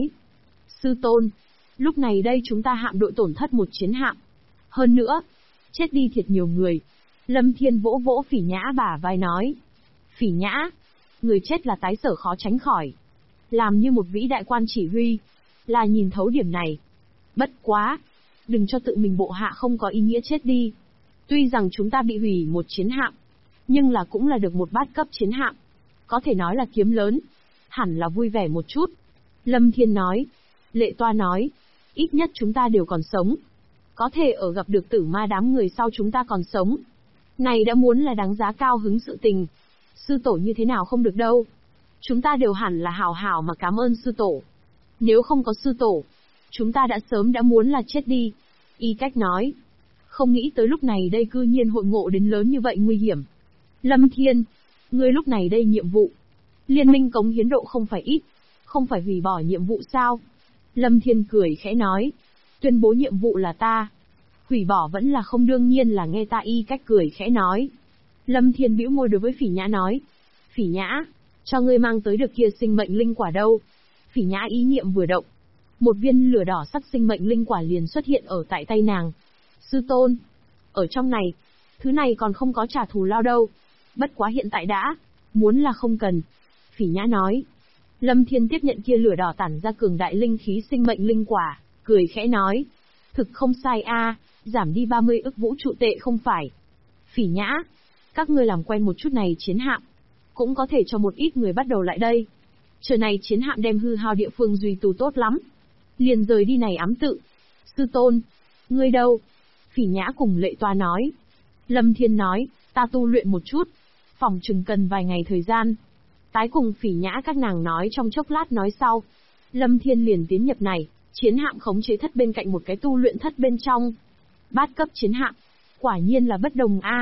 Sư tôn. Lúc này đây chúng ta hạm đội tổn thất một chiến hạm. Hơn nữa. Chết đi thiệt nhiều người. Lâm Thiên vỗ vỗ Phỉ Nhã bả vai nói. Phỉ Nhã. Người chết là tái sở khó tránh khỏi. Làm như một vĩ đại quan chỉ huy. Là nhìn thấu điểm này. Bất quá. Đừng cho tự mình bộ hạ không có ý nghĩa chết đi. Tuy rằng chúng ta bị hủy một chiến hạm. Nhưng là cũng là được một bát cấp chiến hạm. Có thể nói là kiếm lớn. Hẳn là vui vẻ một chút. Lâm Thiên nói. Lệ Toa nói. Ít nhất chúng ta đều còn sống. Có thể ở gặp được tử ma đám người sau chúng ta còn sống. Này đã muốn là đáng giá cao hứng sự tình. Sư tổ như thế nào không được đâu. Chúng ta đều hẳn là hào hào mà cảm ơn sư tổ. Nếu không có sư tổ, chúng ta đã sớm đã muốn là chết đi. Y cách nói. Không nghĩ tới lúc này đây cư nhiên hội ngộ đến lớn như vậy nguy hiểm. Lâm Thiên, ngươi lúc này đây nhiệm vụ. Liên minh cống hiến độ không phải ít. Không phải hủy bỏ nhiệm vụ sao? Lâm Thiên cười khẽ nói. Tuyên bố nhiệm vụ là ta. Hủy bỏ vẫn là không đương nhiên là nghe ta y cách cười khẽ nói. Lâm Thiên bĩu môi đối với Phỉ Nhã nói. Phỉ Nhã, cho ngươi mang tới được kia sinh mệnh linh quả đâu? Phỉ Nhã ý niệm vừa động. Một viên lửa đỏ sắc sinh mệnh linh quả liền xuất hiện ở tại tay nàng. Sư tôn, ở trong này, thứ này còn không có trả thù lao đâu. Bất quá hiện tại đã, muốn là không cần. Phỉ Nhã nói. Lâm Thiên tiếp nhận kia lửa đỏ tản ra cường đại linh khí sinh mệnh linh quả, cười khẽ nói. Thực không sai a, giảm đi 30 ức vũ trụ tệ không phải. Phỉ Nhã, các ngươi làm quen một chút này chiến hạm. Cũng có thể cho một ít người bắt đầu lại đây. Chờ này chiến hạm đem hư hao địa phương duy tu tốt lắm. Liền rời đi này ám tự. Sư tôn, ngươi đâu? Phỉ Nhã cùng Lệ Toa nói. Lâm Thiên nói, ta tu luyện một chút. Phòng chừng cần vài ngày thời gian. Tái cùng Phỉ Nhã các nàng nói trong chốc lát nói sau. Lâm Thiên liền tiến nhập này, chiến hạm khống chế thất bên cạnh một cái tu luyện thất bên trong. Bát cấp chiến hạm. Quả nhiên là bất đồng a.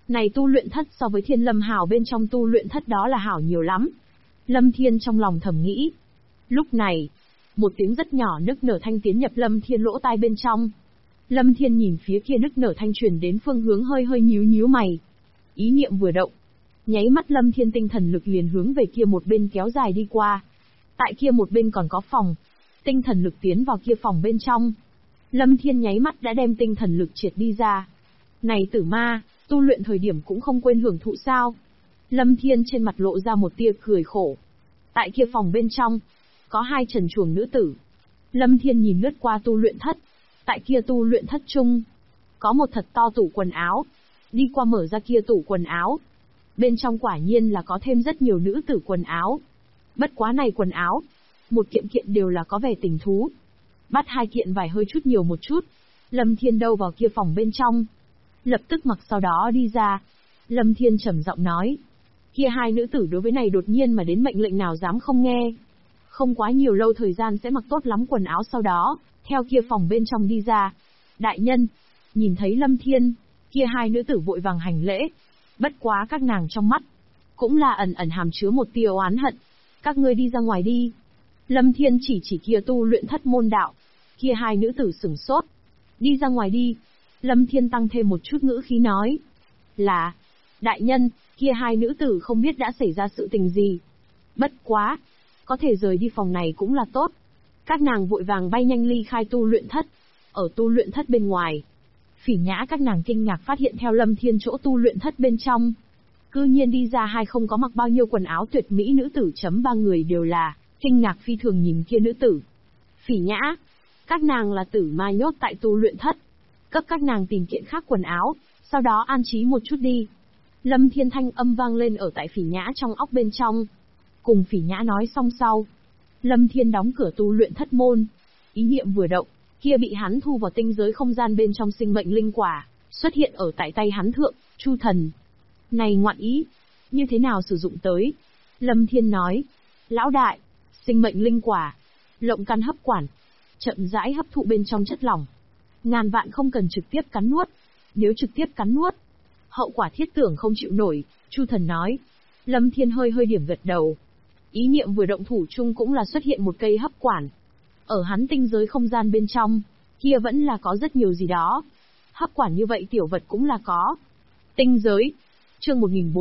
Này tu luyện thất so với Thiên Lâm Hào bên trong tu luyện thất đó là hảo nhiều lắm. Lâm Thiên trong lòng thầm nghĩ. Lúc này, một tiếng rất nhỏ nức nở thanh tiến nhập Lâm Thiên lỗ tai bên trong. Lâm Thiên nhìn phía kia nức nở thanh truyền đến phương hướng hơi hơi nhíu nhíu mày. Ý niệm vừa động, nháy mắt Lâm Thiên tinh thần lực liền hướng về kia một bên kéo dài đi qua. Tại kia một bên còn có phòng, tinh thần lực tiến vào kia phòng bên trong. Lâm Thiên nháy mắt đã đem tinh thần lực triệt đi ra. Này tử ma, tu luyện thời điểm cũng không quên hưởng thụ sao? Lâm Thiên trên mặt lộ ra một tia cười khổ. Tại kia phòng bên trong, có hai trần truồng nữ tử. Lâm Thiên nhìn lướt qua tu luyện thất. Tại kia tu luyện thất chung, có một thật to tủ quần áo. Đi qua mở ra kia tủ quần áo. Bên trong quả nhiên là có thêm rất nhiều nữ tử quần áo. Bất quá này quần áo, một kiện kiện đều là có vẻ tình thú. Bắt hai kiện vải hơi chút nhiều một chút. Lâm Thiên đâu vào kia phòng bên trong. Lập tức mặc sau đó đi ra. Lâm Thiên trầm giọng nói. Kia hai nữ tử đối với này đột nhiên mà đến mệnh lệnh nào dám không nghe. Không quá nhiều lâu thời gian sẽ mặc tốt lắm quần áo sau đó, theo kia phòng bên trong đi ra. Đại nhân, nhìn thấy Lâm Thiên, kia hai nữ tử vội vàng hành lễ. Bất quá các nàng trong mắt, cũng là ẩn ẩn hàm chứa một tia oán hận. Các ngươi đi ra ngoài đi. Lâm Thiên chỉ kia tu luyện thất môn đạo. Kia hai nữ tử sửng sốt. Đi ra ngoài đi. Lâm Thiên tăng thêm một chút ngữ khí nói. Là, đại nhân, kia hai nữ tử không biết đã xảy ra sự tình gì. Bất quá, có thể rời đi phòng này cũng là tốt. Các nàng vội vàng bay nhanh ly khai tu luyện thất. Ở tu luyện thất bên ngoài, Phỉ Nhã các nàng kinh ngạc phát hiện theo Lâm Thiên chỗ tu luyện thất bên trong, cư nhiên đi ra hai không có mặc bao nhiêu quần áo tuyệt mỹ nữ tử. Ba người đều là kinh ngạc phi thường nhìn kia nữ tử. Phỉ Nhã, các nàng là tử ma nhốt tại tu luyện thất, cấp các nàng tìm kiện khác quần áo, sau đó an trí một chút đi. Lâm Thiên thanh âm vang lên ở tại Phỉ Nhã trong óc bên trong. Cùng Phỉ Nhã nói xong sau, Lâm Thiên đóng cửa tu luyện thất môn. Ý niệm vừa động, kia bị hắn thu vào tinh giới không gian bên trong sinh mệnh linh quả, xuất hiện ở tại tay hắn thượng, Chu Thần. Này ngoạn ý, như thế nào sử dụng tới? Lâm Thiên nói, lão đại, sinh mệnh linh quả, lộng căn hấp quản, chậm rãi hấp thụ bên trong chất lỏng. Ngàn vạn không cần trực tiếp cắn nuốt, nếu trực tiếp cắn nuốt, hậu quả thiết tưởng không chịu nổi, Chu Thần nói. Lâm Thiên hơi hơi điểm gật đầu. Ý niệm vừa động thủ chung cũng là xuất hiện một cây hấp quản. Ở hắn tinh giới không gian bên trong, kia vẫn là có rất nhiều gì đó. Hấp quản như vậy tiểu vật cũng là có. Tinh giới, chương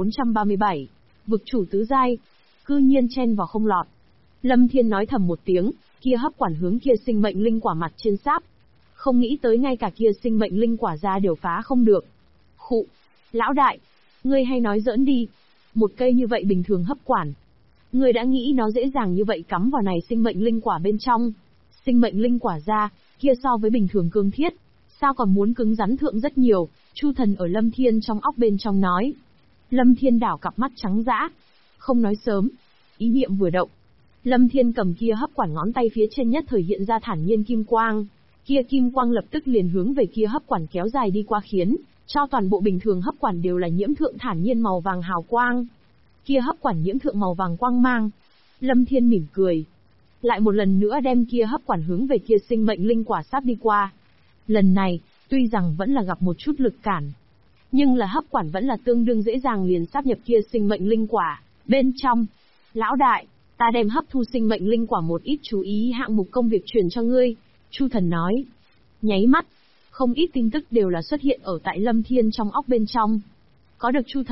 1437, vực chủ tứ giai, cư nhiên chen vào không lọt. Lâm Thiên nói thầm một tiếng, kia hấp quản hướng kia sinh mệnh linh quả mặt trên sáp. Không nghĩ tới ngay cả kia sinh mệnh linh quả ra đều phá không được. Khụ, lão đại, ngươi hay nói giỡn đi. Một cây như vậy bình thường hấp quản, ngươi đã nghĩ nó dễ dàng như vậy cắm vào này sinh mệnh linh quả bên trong. Sinh mệnh linh quả ra, kia so với bình thường cương thiết, sao còn muốn cứng rắn thượng rất nhiều, Chu Thần ở Lâm Thiên trong óc bên trong nói. Lâm Thiên đảo cặp mắt trắng dã, không nói sớm, ý niệm vừa động. Lâm Thiên cầm kia hấp quản ngón tay phía trên nhất thời hiện ra thản nhiên kim quang, kia kim quang lập tức liền hướng về kia hấp quản kéo dài đi qua khiến cho toàn bộ bình thường hấp quản đều là nhiễm thượng thản nhiên màu vàng hào quang. Kia hấp quản nhiễm thượng màu vàng quang mang. Lâm Thiên mỉm cười, lại một lần nữa đem kia hấp quản hướng về kia sinh mệnh linh quả sáp đi qua. Lần này, tuy rằng vẫn là gặp một chút lực cản, nhưng là hấp quản vẫn là tương đương dễ dàng liền sáp nhập kia sinh mệnh linh quả bên trong. Lão đại, ta đem hấp thu sinh mệnh linh quả một ít chú ý hạng mục công việc truyền cho ngươi, Chu Thần nói. Nháy mắt, không ít tin tức đều là xuất hiện ở tại Lâm Thiên trong óc bên trong. Có được Chu Thần